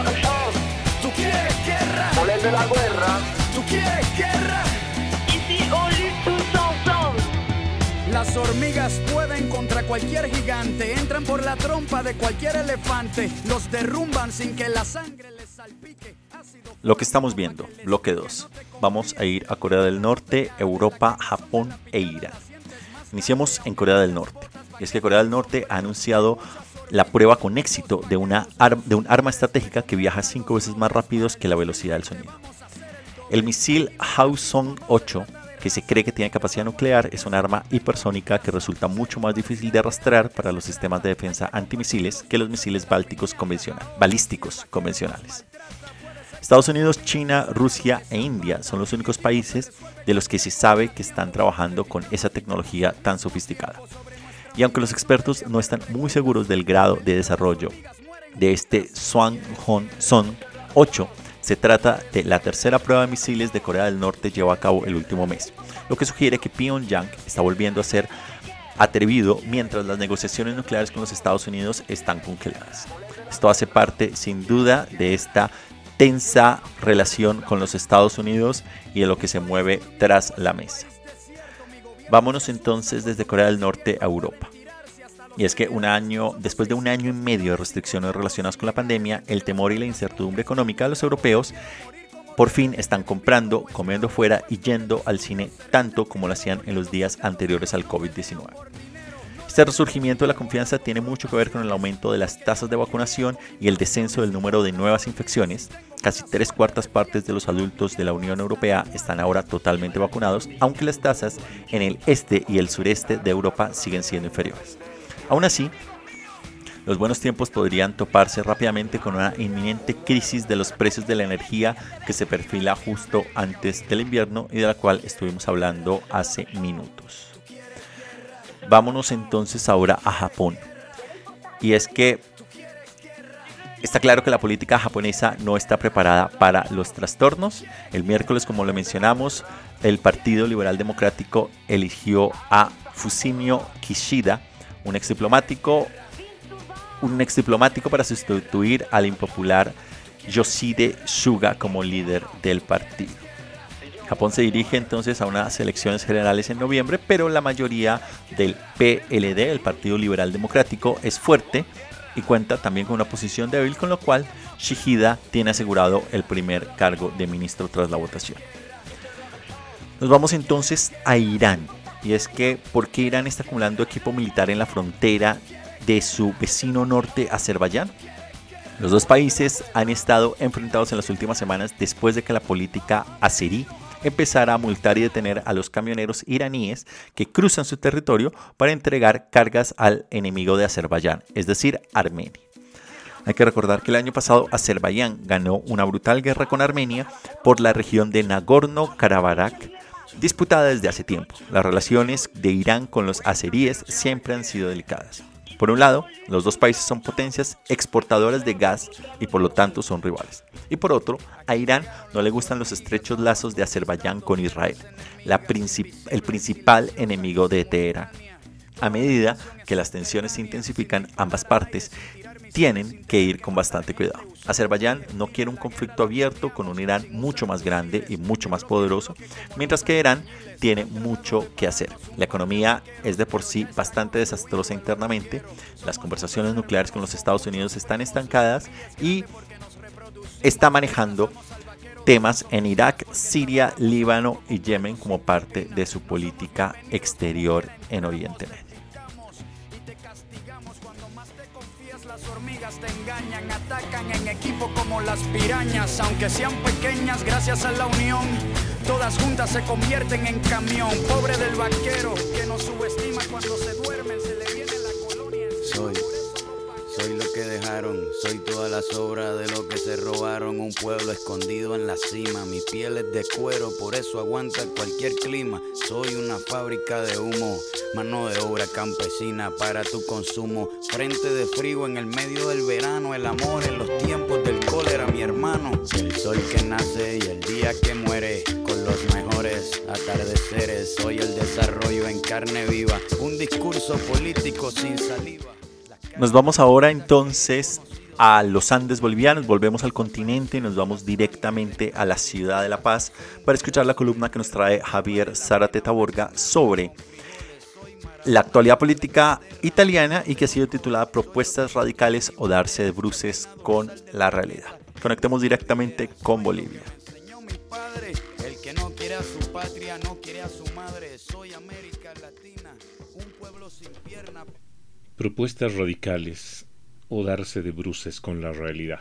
Speaker 2: tú quieres guerra,
Speaker 7: Volete la guerra?
Speaker 2: tú quieres guerra.
Speaker 7: Ici on lutte tous ensemble.
Speaker 2: Las hormigas pueden contra cualquier gigante, entran por la trompa de cualquier elefante, los derrumban sin que la sangre les salpique.
Speaker 3: Lo que estamos viendo, bloque dos. Vamos a ir a Corea del Norte, Europa, Japón e Irán. Iniciemos en Corea del Norte. Y es que Corea del Norte ha anunciado la prueba con éxito de, una ar- de un arma estratégica que viaja cinco veces más rápido que la velocidad del sonido. El misil Hwasong ocho, que se cree que tiene capacidad nuclear, es un arma hipersónica que resulta mucho más difícil de rastrear para los sistemas de defensa antimisiles que los misiles bálticos convencional, balísticos convencionales. Estados Unidos, China, Rusia e India son los únicos países de los que se sabe que están trabajando con esa tecnología tan sofisticada. Y aunque los expertos no están muy seguros del grado de desarrollo de este Hwasong ocho, se trata de la tercera prueba de misiles de Corea del Norte llevada a cabo el último mes, lo que sugiere que Pyongyang está volviendo a ser atrevido mientras las negociaciones nucleares con los Estados Unidos están congeladas. Esto hace parte sin duda de esta tensa relación con los Estados Unidos y de lo que se mueve tras la mesa. Vámonos entonces desde Corea del Norte a Europa. Y es que un año, después de un año y medio de restricciones relacionadas con la pandemia, el temor y la incertidumbre económica de los europeos por fin están comprando, comiendo fuera y yendo al cine tanto como lo hacían en los días anteriores al COVID diecinueve. Este resurgimiento de la confianza tiene mucho que ver con el aumento de las tasas de vacunación y el descenso del número de nuevas infecciones. Casi tres cuartas partes de los adultos de la Unión Europea están ahora totalmente vacunados, aunque las tasas en el este y el sureste de Europa siguen siendo inferiores. Aún así, los buenos tiempos podrían toparse rápidamente con una inminente crisis de los precios de la energía que se perfila justo antes del invierno y de la cual estuvimos hablando hace minutos. Vámonos entonces ahora a Japón. Y es que está claro que la política japonesa no está preparada para los trastornos. El miércoles, como lo mencionamos, el Partido Liberal Democrático eligió a Fumio Kishida, un ex diplomático, un ex diplomático para sustituir al impopular Yoshide Suga como líder del partido. Japón se dirige entonces a unas elecciones generales en noviembre, pero la mayoría del P L D, el Partido Liberal Democrático, es fuerte y cuenta también con una posición débil, con lo cual Kishida tiene asegurado el primer cargo de ministro tras la votación. Nos vamos entonces a Irán, y es que ¿por qué Irán está acumulando equipo militar en la frontera de su vecino norte, Azerbaiyán? Los dos países han estado enfrentados en las últimas semanas después de que la política azerí empezara a multar y detener a los camioneros iraníes que cruzan su territorio para entregar cargas al enemigo de Azerbaiyán, es decir, Armenia. Hay que recordar que el año pasado Azerbaiyán ganó una brutal guerra con Armenia por la región de Nagorno-Karabaj, disputada desde hace tiempo. Las relaciones de Irán con los azeríes siempre han sido delicadas. Por un lado, los dos países son potencias exportadoras de gas y por lo tanto son rivales. Y por otro, a Irán no le gustan los estrechos lazos de Azerbaiyán con Israel, la princip- el principal enemigo de Teherán. A medida que las tensiones se intensifican, ambas partes tienen que ir con bastante cuidado. Azerbaiyán no quiere un conflicto abierto con un Irán mucho más grande y mucho más poderoso, mientras que Irán tiene mucho que hacer. La economía es de por sí bastante desastrosa internamente, las conversaciones nucleares con los Estados Unidos están estancadas y está manejando temas en Irak, Siria, Líbano y Yemen como parte de su política exterior en Oriente Medio.
Speaker 2: Las hormigas te engañan, atacan en equipo como las pirañas, aunque sean pequeñas, gracias a la unión, todas juntas se convierten en camión. Pobre del vaquero que nos subestima cuando se duermen, se le viene la colonia.
Speaker 8: Soy, soy lo que dejaron, soy toda la sobra de lo que se robaron. Un pueblo escondido en la cima, mi piel es de cuero, por eso aguanta cualquier clima. Soy una fábrica de humo, mano de obra campesina para tu consumo. Frente de frío en el medio del verano, el amor en los tiempos del cólera, mi hermano. El sol que nace y el día que muere, con los mejores atardeceres. Soy el desarrollo en carne viva, un discurso político sin saliva.
Speaker 3: Nos vamos ahora entonces a los Andes bolivianos, volvemos al continente y nos vamos directamente a la ciudad de La Paz para escuchar la columna que nos trae Javier Zárate Taborga sobre la actualidad política italiana y que ha sido titulada Propuestas radicales o darse de bruces con la realidad. Conectemos directamente con Bolivia.
Speaker 8: El que no quiere a su patria, no quiere a su madre. Soy América Latina, un pueblo sin pierna.
Speaker 9: Propuestas radicales o darse de bruces con la realidad.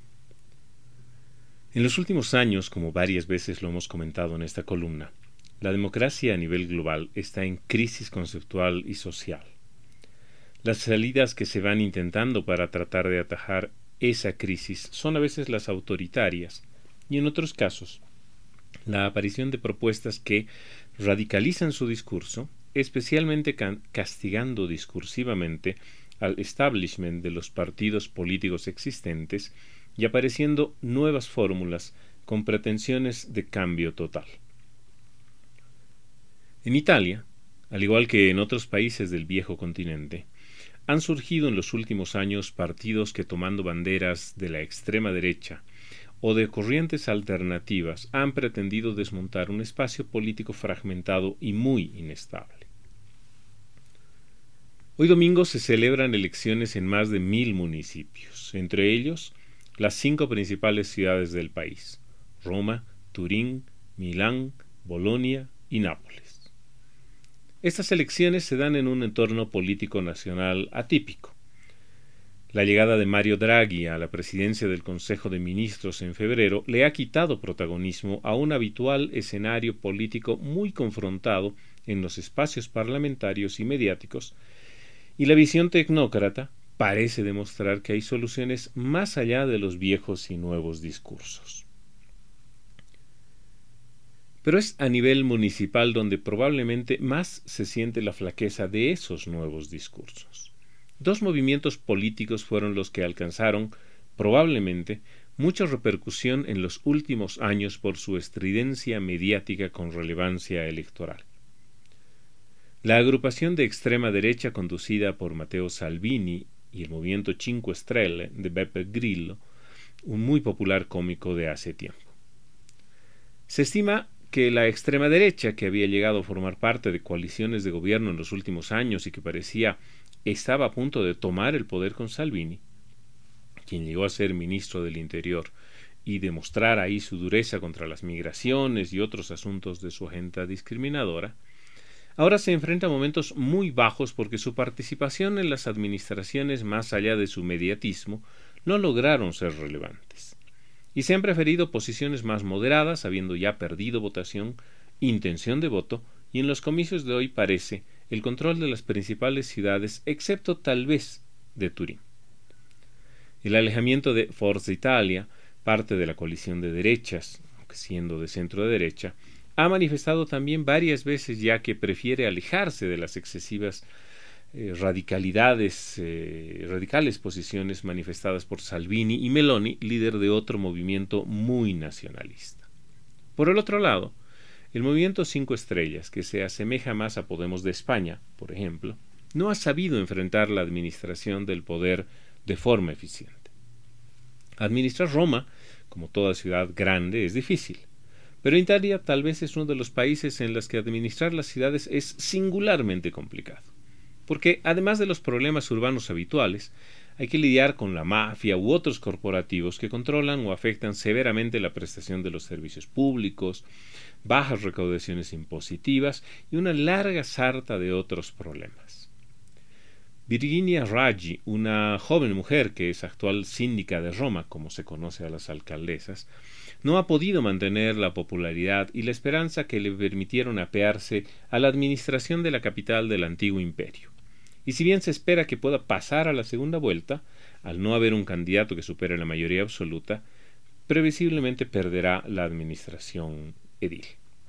Speaker 9: En los últimos años, como varias veces lo hemos comentado en esta columna, la democracia a nivel global está en crisis conceptual y social. Las salidas que se van intentando para tratar de atajar esa crisis son a veces las autoritarias y en otros casos la aparición de propuestas que radicalizan su discurso, especialmente castigando discursivamente al establishment de los partidos políticos existentes y apareciendo nuevas fórmulas con pretensiones de cambio total. En Italia, al igual que en otros países del viejo continente, han surgido en los últimos años partidos que, tomando banderas de la extrema derecha o de corrientes alternativas, han pretendido desmontar un espacio político fragmentado y muy inestable. Hoy domingo se celebran elecciones en más de mil municipios, entre ellos las cinco principales ciudades del país: Roma, Turín, Milán, Bolonia y Nápoles. Estas elecciones se dan en un entorno político nacional atípico. La llegada de Mario Draghi a la presidencia del Consejo de Ministros en febrero le ha quitado protagonismo a un habitual escenario político muy confrontado en los espacios parlamentarios y mediáticos, y la visión tecnócrata parece demostrar que hay soluciones más allá de los viejos y nuevos discursos. Pero es a nivel municipal donde probablemente más se siente la flaqueza de esos nuevos discursos. Dos movimientos políticos fueron los que alcanzaron, probablemente, mucha repercusión en los últimos años por su estridencia mediática con relevancia electoral. La agrupación de extrema derecha conducida por Matteo Salvini y el movimiento Cinque Stelle de Beppe Grillo, un muy popular cómico de hace tiempo. Se estima que la extrema derecha, que había llegado a formar parte de coaliciones de gobierno en los últimos años y que parecía estaba a punto de tomar el poder con Salvini, quien llegó a ser ministro del Interior, y demostrar ahí su dureza contra las migraciones y otros asuntos de su agenda discriminadora, ahora se enfrenta a momentos muy bajos porque su participación en las administraciones, más allá de su mediatismo, no lograron ser relevantes. Y se han preferido posiciones más moderadas, habiendo ya perdido votación, intención de voto, y en los comicios de hoy parece el control de las principales ciudades, excepto tal vez de Turín. El alejamiento de Forza Italia, parte de la coalición de derechas, aunque siendo de centro derecha, ha manifestado también varias veces ya que prefiere alejarse de las excesivas eh, radicalidades, eh, radicales posiciones manifestadas por Salvini y Meloni, líder de otro movimiento muy nacionalista. Por el otro lado, el movimiento Cinco Estrellas, que se asemeja más a Podemos de España, por ejemplo, no ha sabido enfrentar la administración del poder de forma eficiente. Administrar Roma, como toda ciudad grande, es difícil, pero Italia tal vez es uno de los países en los que administrar las ciudades es singularmente complicado, porque además de los problemas urbanos habituales, hay que lidiar con la mafia u otros corporativos que controlan o afectan severamente la prestación de los servicios públicos, bajas recaudaciones impositivas y una larga sarta de otros problemas. Virginia Raggi, una joven mujer que es actual síndica de Roma, como se conoce a las alcaldesas, no ha podido mantener la popularidad y la esperanza que le permitieron apearse a la administración de la capital del antiguo imperio. Y si bien se espera que pueda pasar a la segunda vuelta, al no haber un candidato que supere la mayoría absoluta, previsiblemente perderá la administración edil.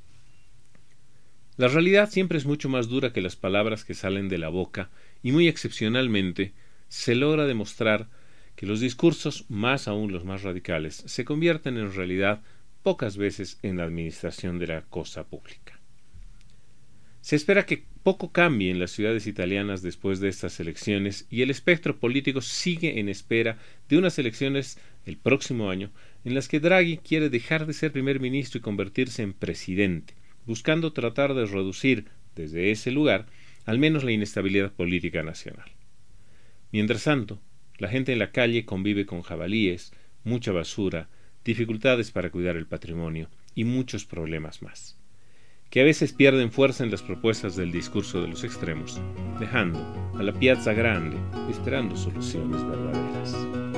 Speaker 9: La realidad siempre es mucho más dura que las palabras que salen de la boca y muy excepcionalmente se logra demostrar que los discursos, más aún los más radicales, se convierten en realidad pocas veces en la administración de la cosa pública. Se espera que poco cambie en las ciudades italianas después de estas elecciones y el espectro político sigue en espera de unas elecciones el próximo año en las que Draghi quiere dejar de ser primer ministro y convertirse en presidente, buscando tratar de reducir desde ese lugar al menos la inestabilidad política nacional. Mientras tanto, la gente en la calle convive con jabalíes, mucha basura, dificultades para cuidar el patrimonio y muchos problemas más, que a veces pierden fuerza en las propuestas del discurso de los extremos, dejando a la Piazza Grande esperando soluciones verdaderas.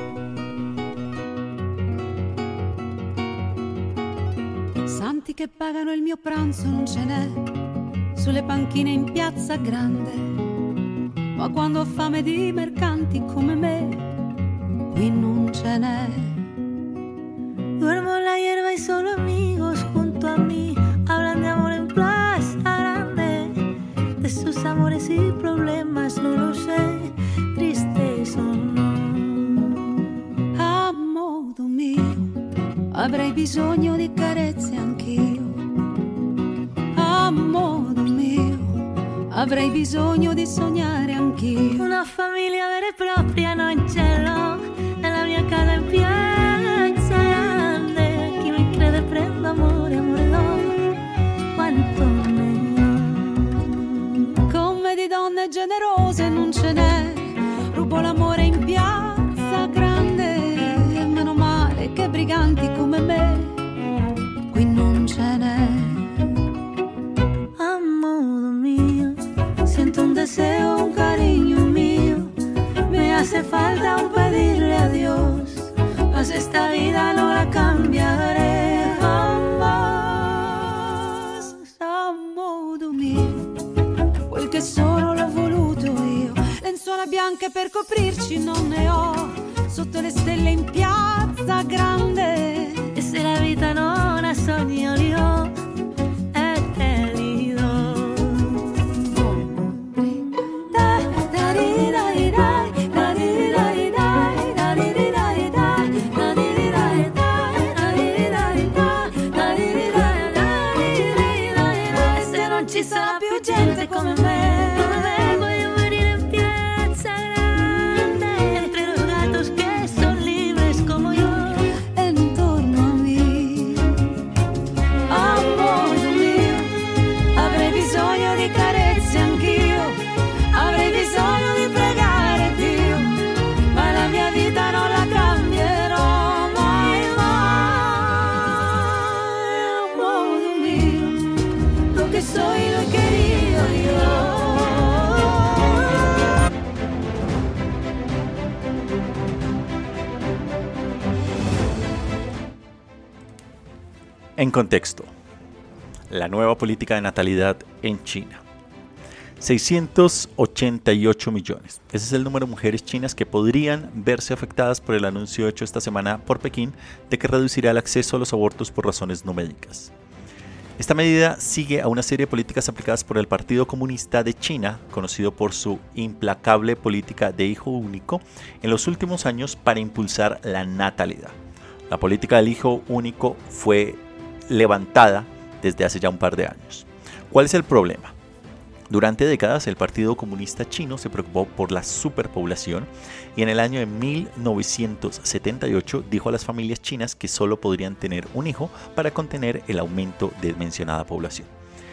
Speaker 10: Santi che pagano il mio pranzo non ce n'è sulle panchine in Piazza Grande, ma quando ho fame di mercanti come me qui non ce n'è. Duermo en la hierba y solo amigos junto a mí hablan de amor en Plaza Grande, de sus amores y problemas no lo sé, tristes o no. A modo mio avrei bisogno di carezze anch'io, a modo mio avrei bisogno di sognare anch'io. Una famiglia vera e propria non ce l'ho, nella mia casa in Piazza Grande, chi mi crede prendo amore, amore do, quanto ne ho. Come di donne generose non ce n'è, rubo l'amore in Piazza Grande, e meno male che briganti come me qui non ce n'è. A modo mio
Speaker 3: En contexto, la nueva política de natalidad en China. seiscientos ochenta y ocho millones. Ese es el número de mujeres chinas que podrían verse afectadas por el anuncio hecho esta semana por Pekín de que reducirá el acceso a los abortos por razones no médicas. Esta medida sigue a una serie de políticas aplicadas por el Partido Comunista de China, conocido por su implacable política de hijo único, en los últimos años para impulsar la natalidad. La política del hijo único fue levantada desde hace ya un par de años. ¿Cuál es el problema? Durante décadas el Partido Comunista Chino se preocupó por la superpoblación y en el año de mil novecientos setenta y ocho dijo a las familias chinas que solo podrían tener un hijo para contener el aumento de mencionada población.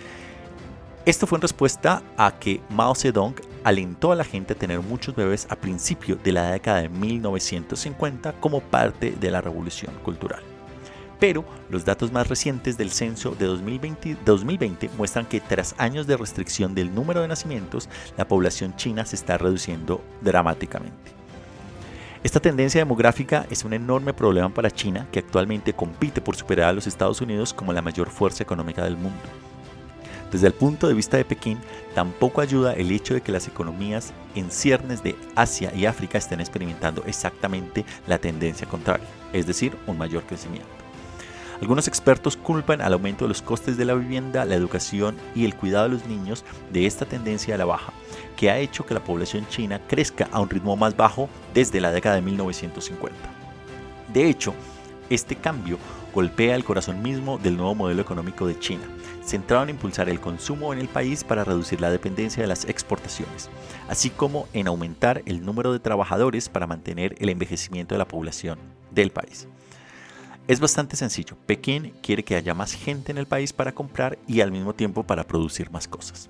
Speaker 3: Esto fue en respuesta a que Mao Zedong alentó a la gente a tener muchos bebés a principio de la década de mil novecientos cincuenta como parte de la revolución cultural. Pero los datos más recientes del censo de dos mil veinte, dos mil veinte muestran que tras años de restricción del número de nacimientos, la población china se está reduciendo dramáticamente. Esta tendencia demográfica es un enorme problema para China, que actualmente compite por superar a los Estados Unidos como la mayor fuerza económica del mundo. Desde el punto de vista de Pekín, tampoco ayuda el hecho de que las economías en ciernes de Asia y África estén experimentando exactamente la tendencia contraria, es decir, un mayor crecimiento. Algunos expertos culpan al aumento de los costes de la vivienda, la educación y el cuidado de los niños de esta tendencia a la baja, que ha hecho que la población china crezca a un ritmo más bajo desde la década de mil novecientos cincuenta. De hecho, este cambio golpea el corazón mismo del nuevo modelo económico de China, centrado en impulsar el consumo en el país para reducir la dependencia de las exportaciones, así como en aumentar el número de trabajadores para mantener el envejecimiento de la población del país. Es bastante sencillo. Pekín quiere que haya más gente en el país para comprar y al mismo tiempo para producir más cosas.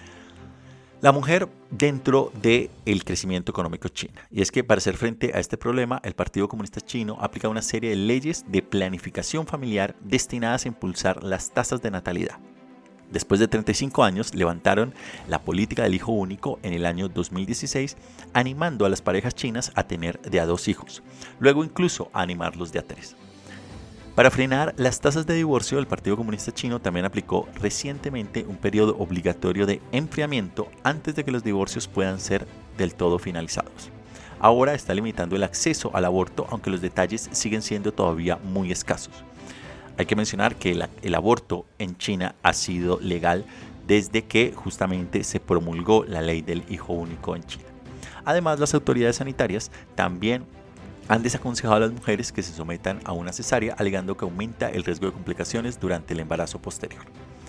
Speaker 3: La mujer dentro del crecimiento económico chino. Y es que para hacer frente a este problema, el Partido Comunista Chino aplica una serie de leyes de planificación familiar destinadas a impulsar las tasas de natalidad. Después de treinta y cinco años, levantaron la política del hijo único en el año dos mil dieciséis, animando a las parejas chinas a tener de a dos hijos, luego incluso a animarlos de a tres. Para frenar las tasas de divorcio, el Partido Comunista Chino también aplicó recientemente un periodo obligatorio de enfriamiento antes de que los divorcios puedan ser del todo finalizados. Ahora está limitando el acceso al aborto, aunque los detalles siguen siendo todavía muy escasos. Hay que mencionar que el, el aborto en China ha sido legal desde que justamente se promulgó la ley del hijo único en China. Además, las autoridades sanitarias también han desaconsejado a las mujeres que se sometan a una cesárea, alegando que aumenta el riesgo de complicaciones durante el embarazo posterior.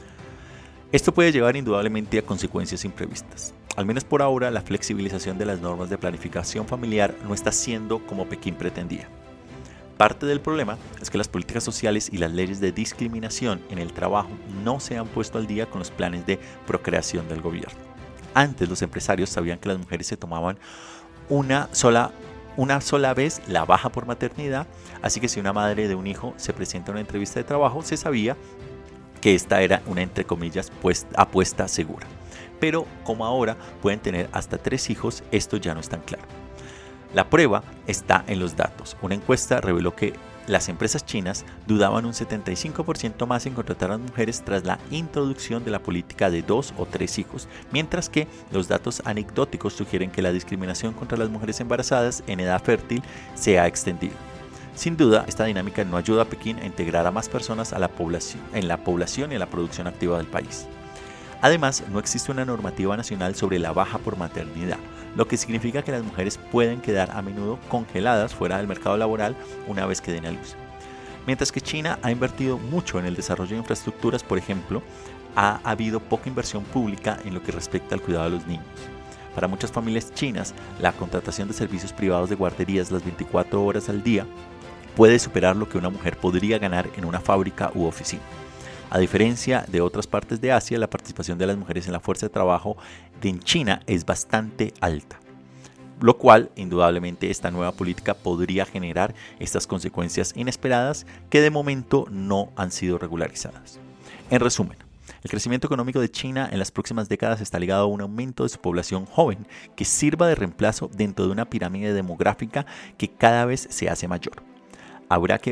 Speaker 3: Esto puede llevar indudablemente a consecuencias imprevistas. Al menos por ahora, la flexibilización de las normas de planificación familiar no está siendo como Pekín pretendía. Parte del problema es que las políticas sociales y las leyes de discriminación en el trabajo no se han puesto al día con los planes de procreación del gobierno. Antes, los empresarios sabían que las mujeres se tomaban una sola una sola vez la baja por maternidad, así que si una madre de un hijo se presenta a una entrevista de trabajo, se sabía que esta era una, entre comillas, pues, apuesta segura. Pero como ahora pueden tener hasta tres hijos, esto ya no es tan claro. La prueba está en los datos. Una encuesta reveló que las empresas chinas dudaban un setenta y cinco por ciento más en contratar a mujeres tras la introducción de la política de dos o tres hijos, mientras que los datos anecdóticos sugieren que la discriminación contra las mujeres embarazadas en edad fértil se ha extendido. Sin duda, esta dinámica no ayuda a Pekín a integrar a más personas a la población, en la población y en la producción activa del país. Además, no existe una normativa nacional sobre la baja por maternidad, lo que significa que las mujeres pueden quedar a menudo congeladas fuera del mercado laboral una vez que den a luz. Mientras que China ha invertido mucho en el desarrollo de infraestructuras, por ejemplo, ha habido poca inversión pública en lo que respecta al cuidado de los niños. Para muchas familias chinas, la contratación de servicios privados de guarderías las veinticuatro horas al día puede superar lo que una mujer podría ganar en una fábrica u oficina. A diferencia de otras partes de Asia, la participación de las mujeres en la fuerza de trabajo en China es bastante alta, lo cual indudablemente esta nueva política podría generar estas consecuencias inesperadas que de momento no han sido regularizadas. En resumen, el crecimiento económico de China en las próximas décadas está ligado a un aumento de su población joven que sirva de reemplazo dentro de una pirámide demográfica que cada vez se hace mayor. Habrá que ver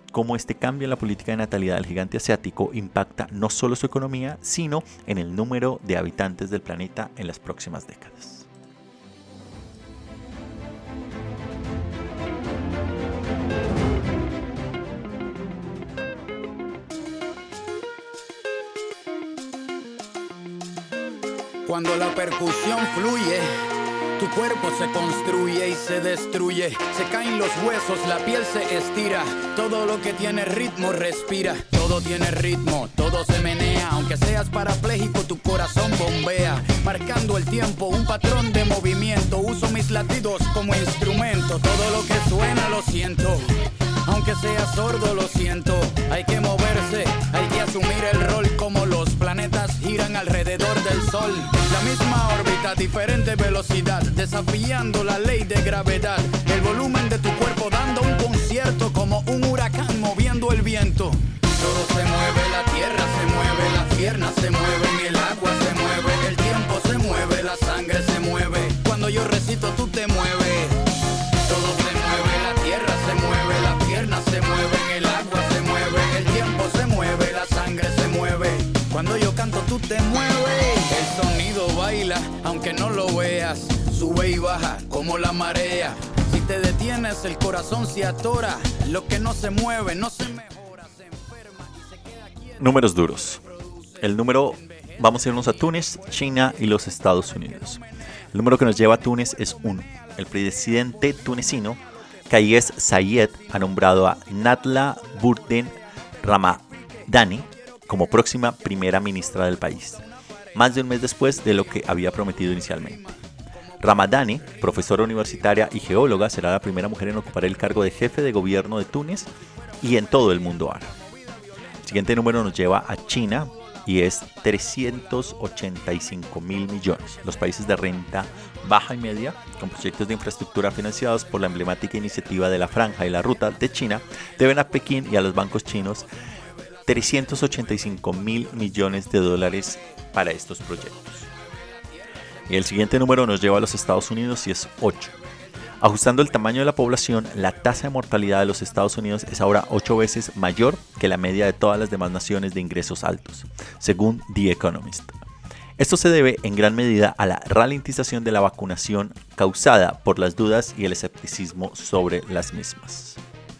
Speaker 3: cómo este cambio en la política de natalidad del gigante asiático impacta no solo su economía, sino en el número de habitantes del planeta en las próximas décadas.
Speaker 2: Cuando la percusión fluye, tu cuerpo se construye y se destruye. Se caen los huesos, la piel se estira. Todo lo que tiene ritmo respira. Todo tiene ritmo, todo se menea. Aunque seas parapléjico, tu corazón bombea. Marcando el tiempo, un patrón de movimiento. Uso mis latidos como instrumento. Todo lo que suena lo siento. Aunque sea sordo lo siento. Hay que moverse, hay que asumir el rol. Como los planetas giran alrededor del sol. La misma órbita, diferente velocidad. Desafiando la ley de gravedad. El volumen de tu cuerpo dando un concierto. Como un huracán moviendo el viento. Todo se mueve, la tierra se mueve. Las piernas se mueven, el agua se mueve. El tiempo se mueve, la sangre se mueve. Cuando yo recito tú te mueves. Todo se mueve, la tierra se mueve. Las piernas se mueven, el agua se mueve. El tiempo se mueve, la sangre se mueve. Cuando yo canto tú te mueves. El sonido baila, aunque no lo veas. Sube y baja como la marea. Si te detienes el corazón se atora. Lo que no se mueve no se mejora, se enferma y se queda quieto.
Speaker 3: Números duros. El número, vamos a irnos a Túnez, China y los Estados Unidos. El número que nos lleva a Túnez es uno. El presidente tunecino Kais Saied ha nombrado a Nadla Bourden Ramadani como próxima primera ministra del país, más de un mes después de lo que había prometido inicialmente. Ramadani, profesora universitaria y geóloga, será la primera mujer en ocupar el cargo de jefe de gobierno de Túnez y en todo el mundo árabe. El siguiente número nos lleva a China y es trescientos ochenta y cinco mil millones. Los países de renta baja y media, con proyectos de infraestructura financiados por la emblemática iniciativa de la Franja y la Ruta de China, deben a Pekín y a los bancos chinos trescientos ochenta y cinco mil millones de dólares para estos proyectos. Y el siguiente número nos lleva a los Estados Unidos y es ocho. Ajustando el tamaño de la población, la tasa de mortalidad de los Estados Unidos es ahora ocho veces mayor que la media de todas las demás naciones de ingresos altos, según The Economist. Esto se debe en gran medida a la ralentización de la vacunación causada por las dudas y el escepticismo sobre las mismas.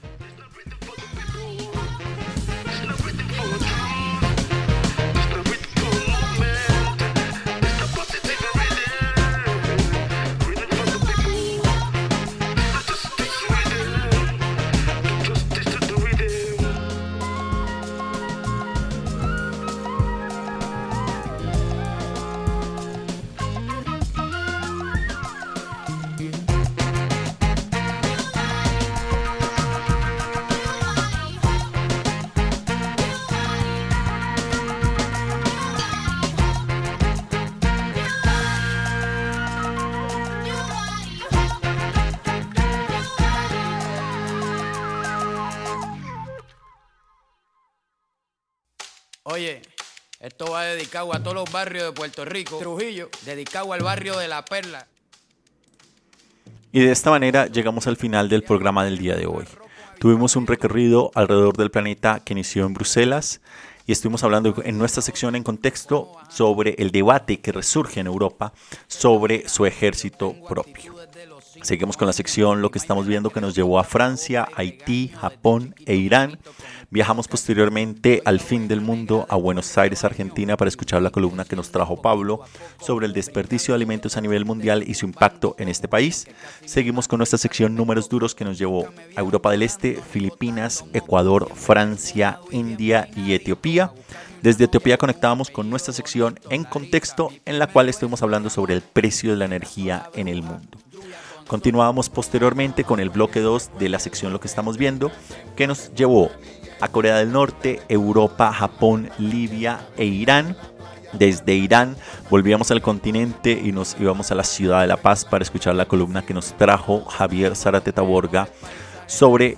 Speaker 2: Oye, esto va dedicado a todos los barrios de Puerto Rico. Trujillo, dedicado al barrio de La Perla.
Speaker 3: Y de esta manera llegamos al final del programa del día de hoy. Tuvimos un recorrido alrededor del planeta que inició en Bruselas y estuvimos hablando en nuestra sección en contexto sobre el debate que resurge en Europa sobre su ejército propio. Seguimos con la sección Lo que estamos viendo, que nos llevó a Francia, Haití, Japón e Irán. Viajamos posteriormente al fin del mundo, a Buenos Aires, Argentina, para escuchar la columna que nos trajo Pablo sobre el desperdicio de alimentos a nivel mundial y su impacto en este país. Seguimos con nuestra sección Números duros, que nos llevó a Europa del Este, Filipinas, Ecuador, Francia, India y Etiopía. Desde Etiopía conectábamos con nuestra sección En contexto, en la cual estuvimos hablando sobre el precio de la energía en el mundo. Continuábamos posteriormente con el bloque dos de la sección Lo que estamos viendo, que nos llevó a Corea del Norte, Europa, Japón, Libia e Irán. Desde Irán volvíamos al continente y nos íbamos a la ciudad de La Paz para escuchar la columna que nos trajo Javier Zárate Taborga sobre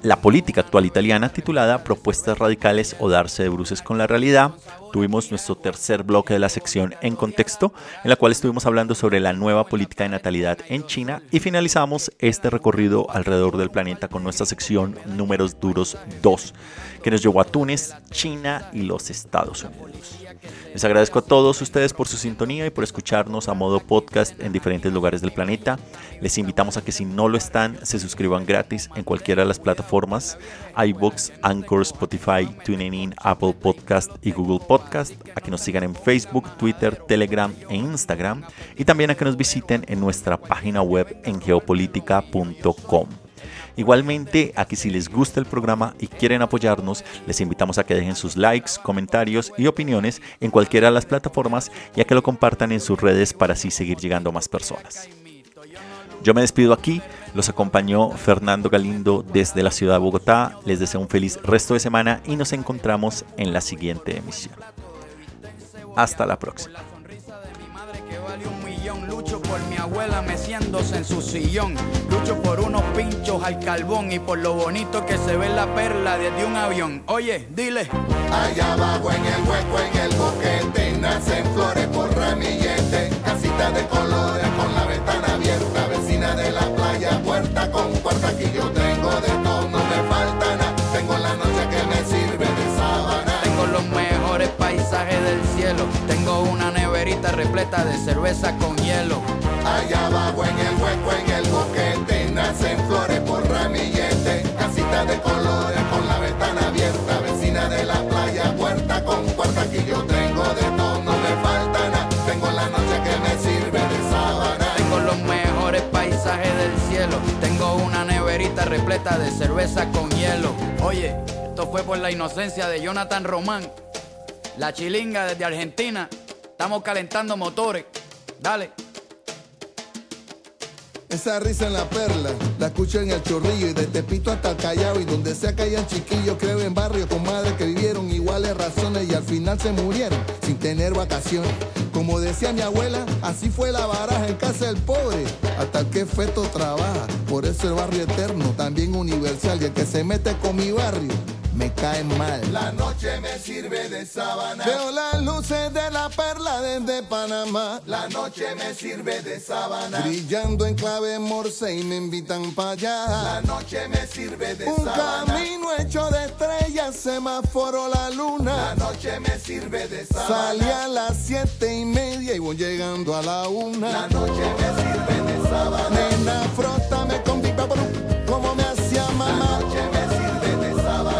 Speaker 3: la política actual italiana titulada Propuestas radicales o darse de bruces con la realidad. Tuvimos nuestro tercer bloque de la sección En Contexto, en la cual estuvimos hablando sobre la nueva política de natalidad en China, y finalizamos este recorrido alrededor del planeta con nuestra sección Números Duros dos, que nos llevó a Túnez, China y los Estados Unidos. Les agradezco a todos ustedes por su sintonía y por escucharnos a modo podcast en diferentes lugares del planeta. Les invitamos a que si no lo están, se suscriban gratis en cualquiera de las plataformas: iVoox, Anchor, Spotify, TuneIn, Apple Podcast y Google Podcast. A que nos sigan en Facebook, Twitter, Telegram e Instagram. Y también a que nos visiten en nuestra página web en geopolítica punto com. Igualmente, a que si les gusta el programa y quieren apoyarnos, les invitamos a que dejen sus likes, comentarios y opiniones en cualquiera de las plataformas y a que lo compartan en sus redes para así seguir llegando a más personas. Yo me despido aquí, los acompañó Fernando Galindo desde la ciudad de Bogotá. Les deseo un feliz resto de semana y nos encontramos en la siguiente emisión. Hasta la próxima.
Speaker 2: Lucho por mi abuela meciéndose en su sillón. Lucho por unos pinchos al carbón y por lo bonito que se ve la perla desde un avión. Oye, dile.
Speaker 11: Allá abajo en el hueco, en el boquete, nacen flores por ramillete. Casita de colores con la ventana abierta, vecina de la playa, puerta con puerta. Aquí yo tengo de todo, no me falta nada. Tengo la noche que me sirve de sábana.
Speaker 2: Tengo los mejores paisajes del cielo. Tengo una neverita repleta de cerveza con hielo.
Speaker 11: Allá abajo en el hueco, en el boquete, nacen flores por ramillete. Casita de colores con la ventana abierta, vecina de la playa, puerta con puerta. Aquí yo tengo de todo, no me falta nada. Tengo la noche que me sirve de sábana.
Speaker 2: Tengo los mejores paisajes del cielo. Tengo una neverita repleta de cerveza con hielo. Oye, esto fue por la inocencia de Jonathan Román. La chilinga desde Argentina. Estamos calentando motores. Dale.
Speaker 11: Esa risa en la perla, la escucho en el Chorrillo y de Tepito hasta el Callao, y donde sea que hayan chiquillos, creo en barrios con madres que vivieron iguales razones y al final se murieron sin tener vacaciones. Como decía mi abuela, así fue la baraja en casa del pobre, hasta el que feto trabaja. Por eso el barrio eterno, también universal, y el que se mete con mi barrio me cae mal.
Speaker 12: La noche me sirve de sábana.
Speaker 11: Veo las luces de la perla desde Panamá.
Speaker 12: La noche me sirve de sábana.
Speaker 11: Brillando en clave morse y me invitan para allá.
Speaker 12: La noche me sirve de
Speaker 11: Un
Speaker 12: sábana.
Speaker 11: Un camino hecho de estrellas, semáforo la luna.
Speaker 12: La noche me sirve de sábana.
Speaker 11: Salí a las siete y media y voy llegando a la una.
Speaker 12: La noche me sirve de sábana.
Speaker 11: Nena, frótame con Big Papo, como me hacía mamá.
Speaker 12: La noche me sirve de sábana.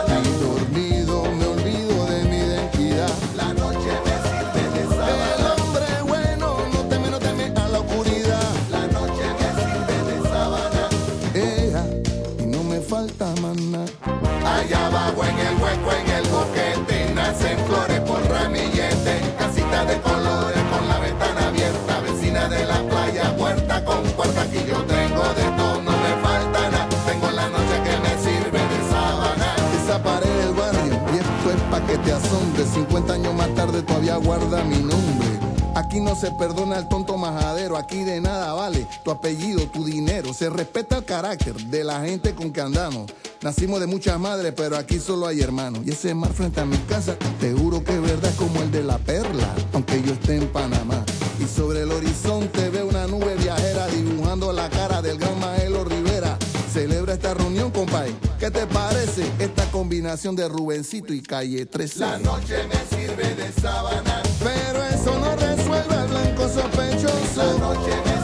Speaker 11: Allá abajo en el hueco, en el boquete, nacen flores por ramillete.
Speaker 12: Casita de colores con la ventana abierta, vecina de la playa, puerta con puerta. Aquí yo tengo de todo, no me falta nada. Tengo la noche que me sirve de sábana.
Speaker 11: Esa pared del barrio, y esto es pa' que te asombre. cincuenta años más tarde todavía guarda mi nombre. Aquí no se perdona al tonto majadero, aquí de nada vale tu apellido, tu dinero. Se respeta el carácter de la gente con que andamos. Nacimos de muchas madres, pero aquí solo hay hermanos. Y ese mar frente a mi casa, te juro que es verdad, es como el de la perla, aunque yo esté en Panamá. Y sobre el horizonte veo una nube viajera dibujando la cara del gran Maelo Rivera. Celebra esta reunión, compay. ¿Qué te parece esta combinación de Rubencito y Calle trece?
Speaker 12: La noche me sirve de sábana.
Speaker 11: Pero eso no resuelve el blanco sospechoso.
Speaker 12: La noche me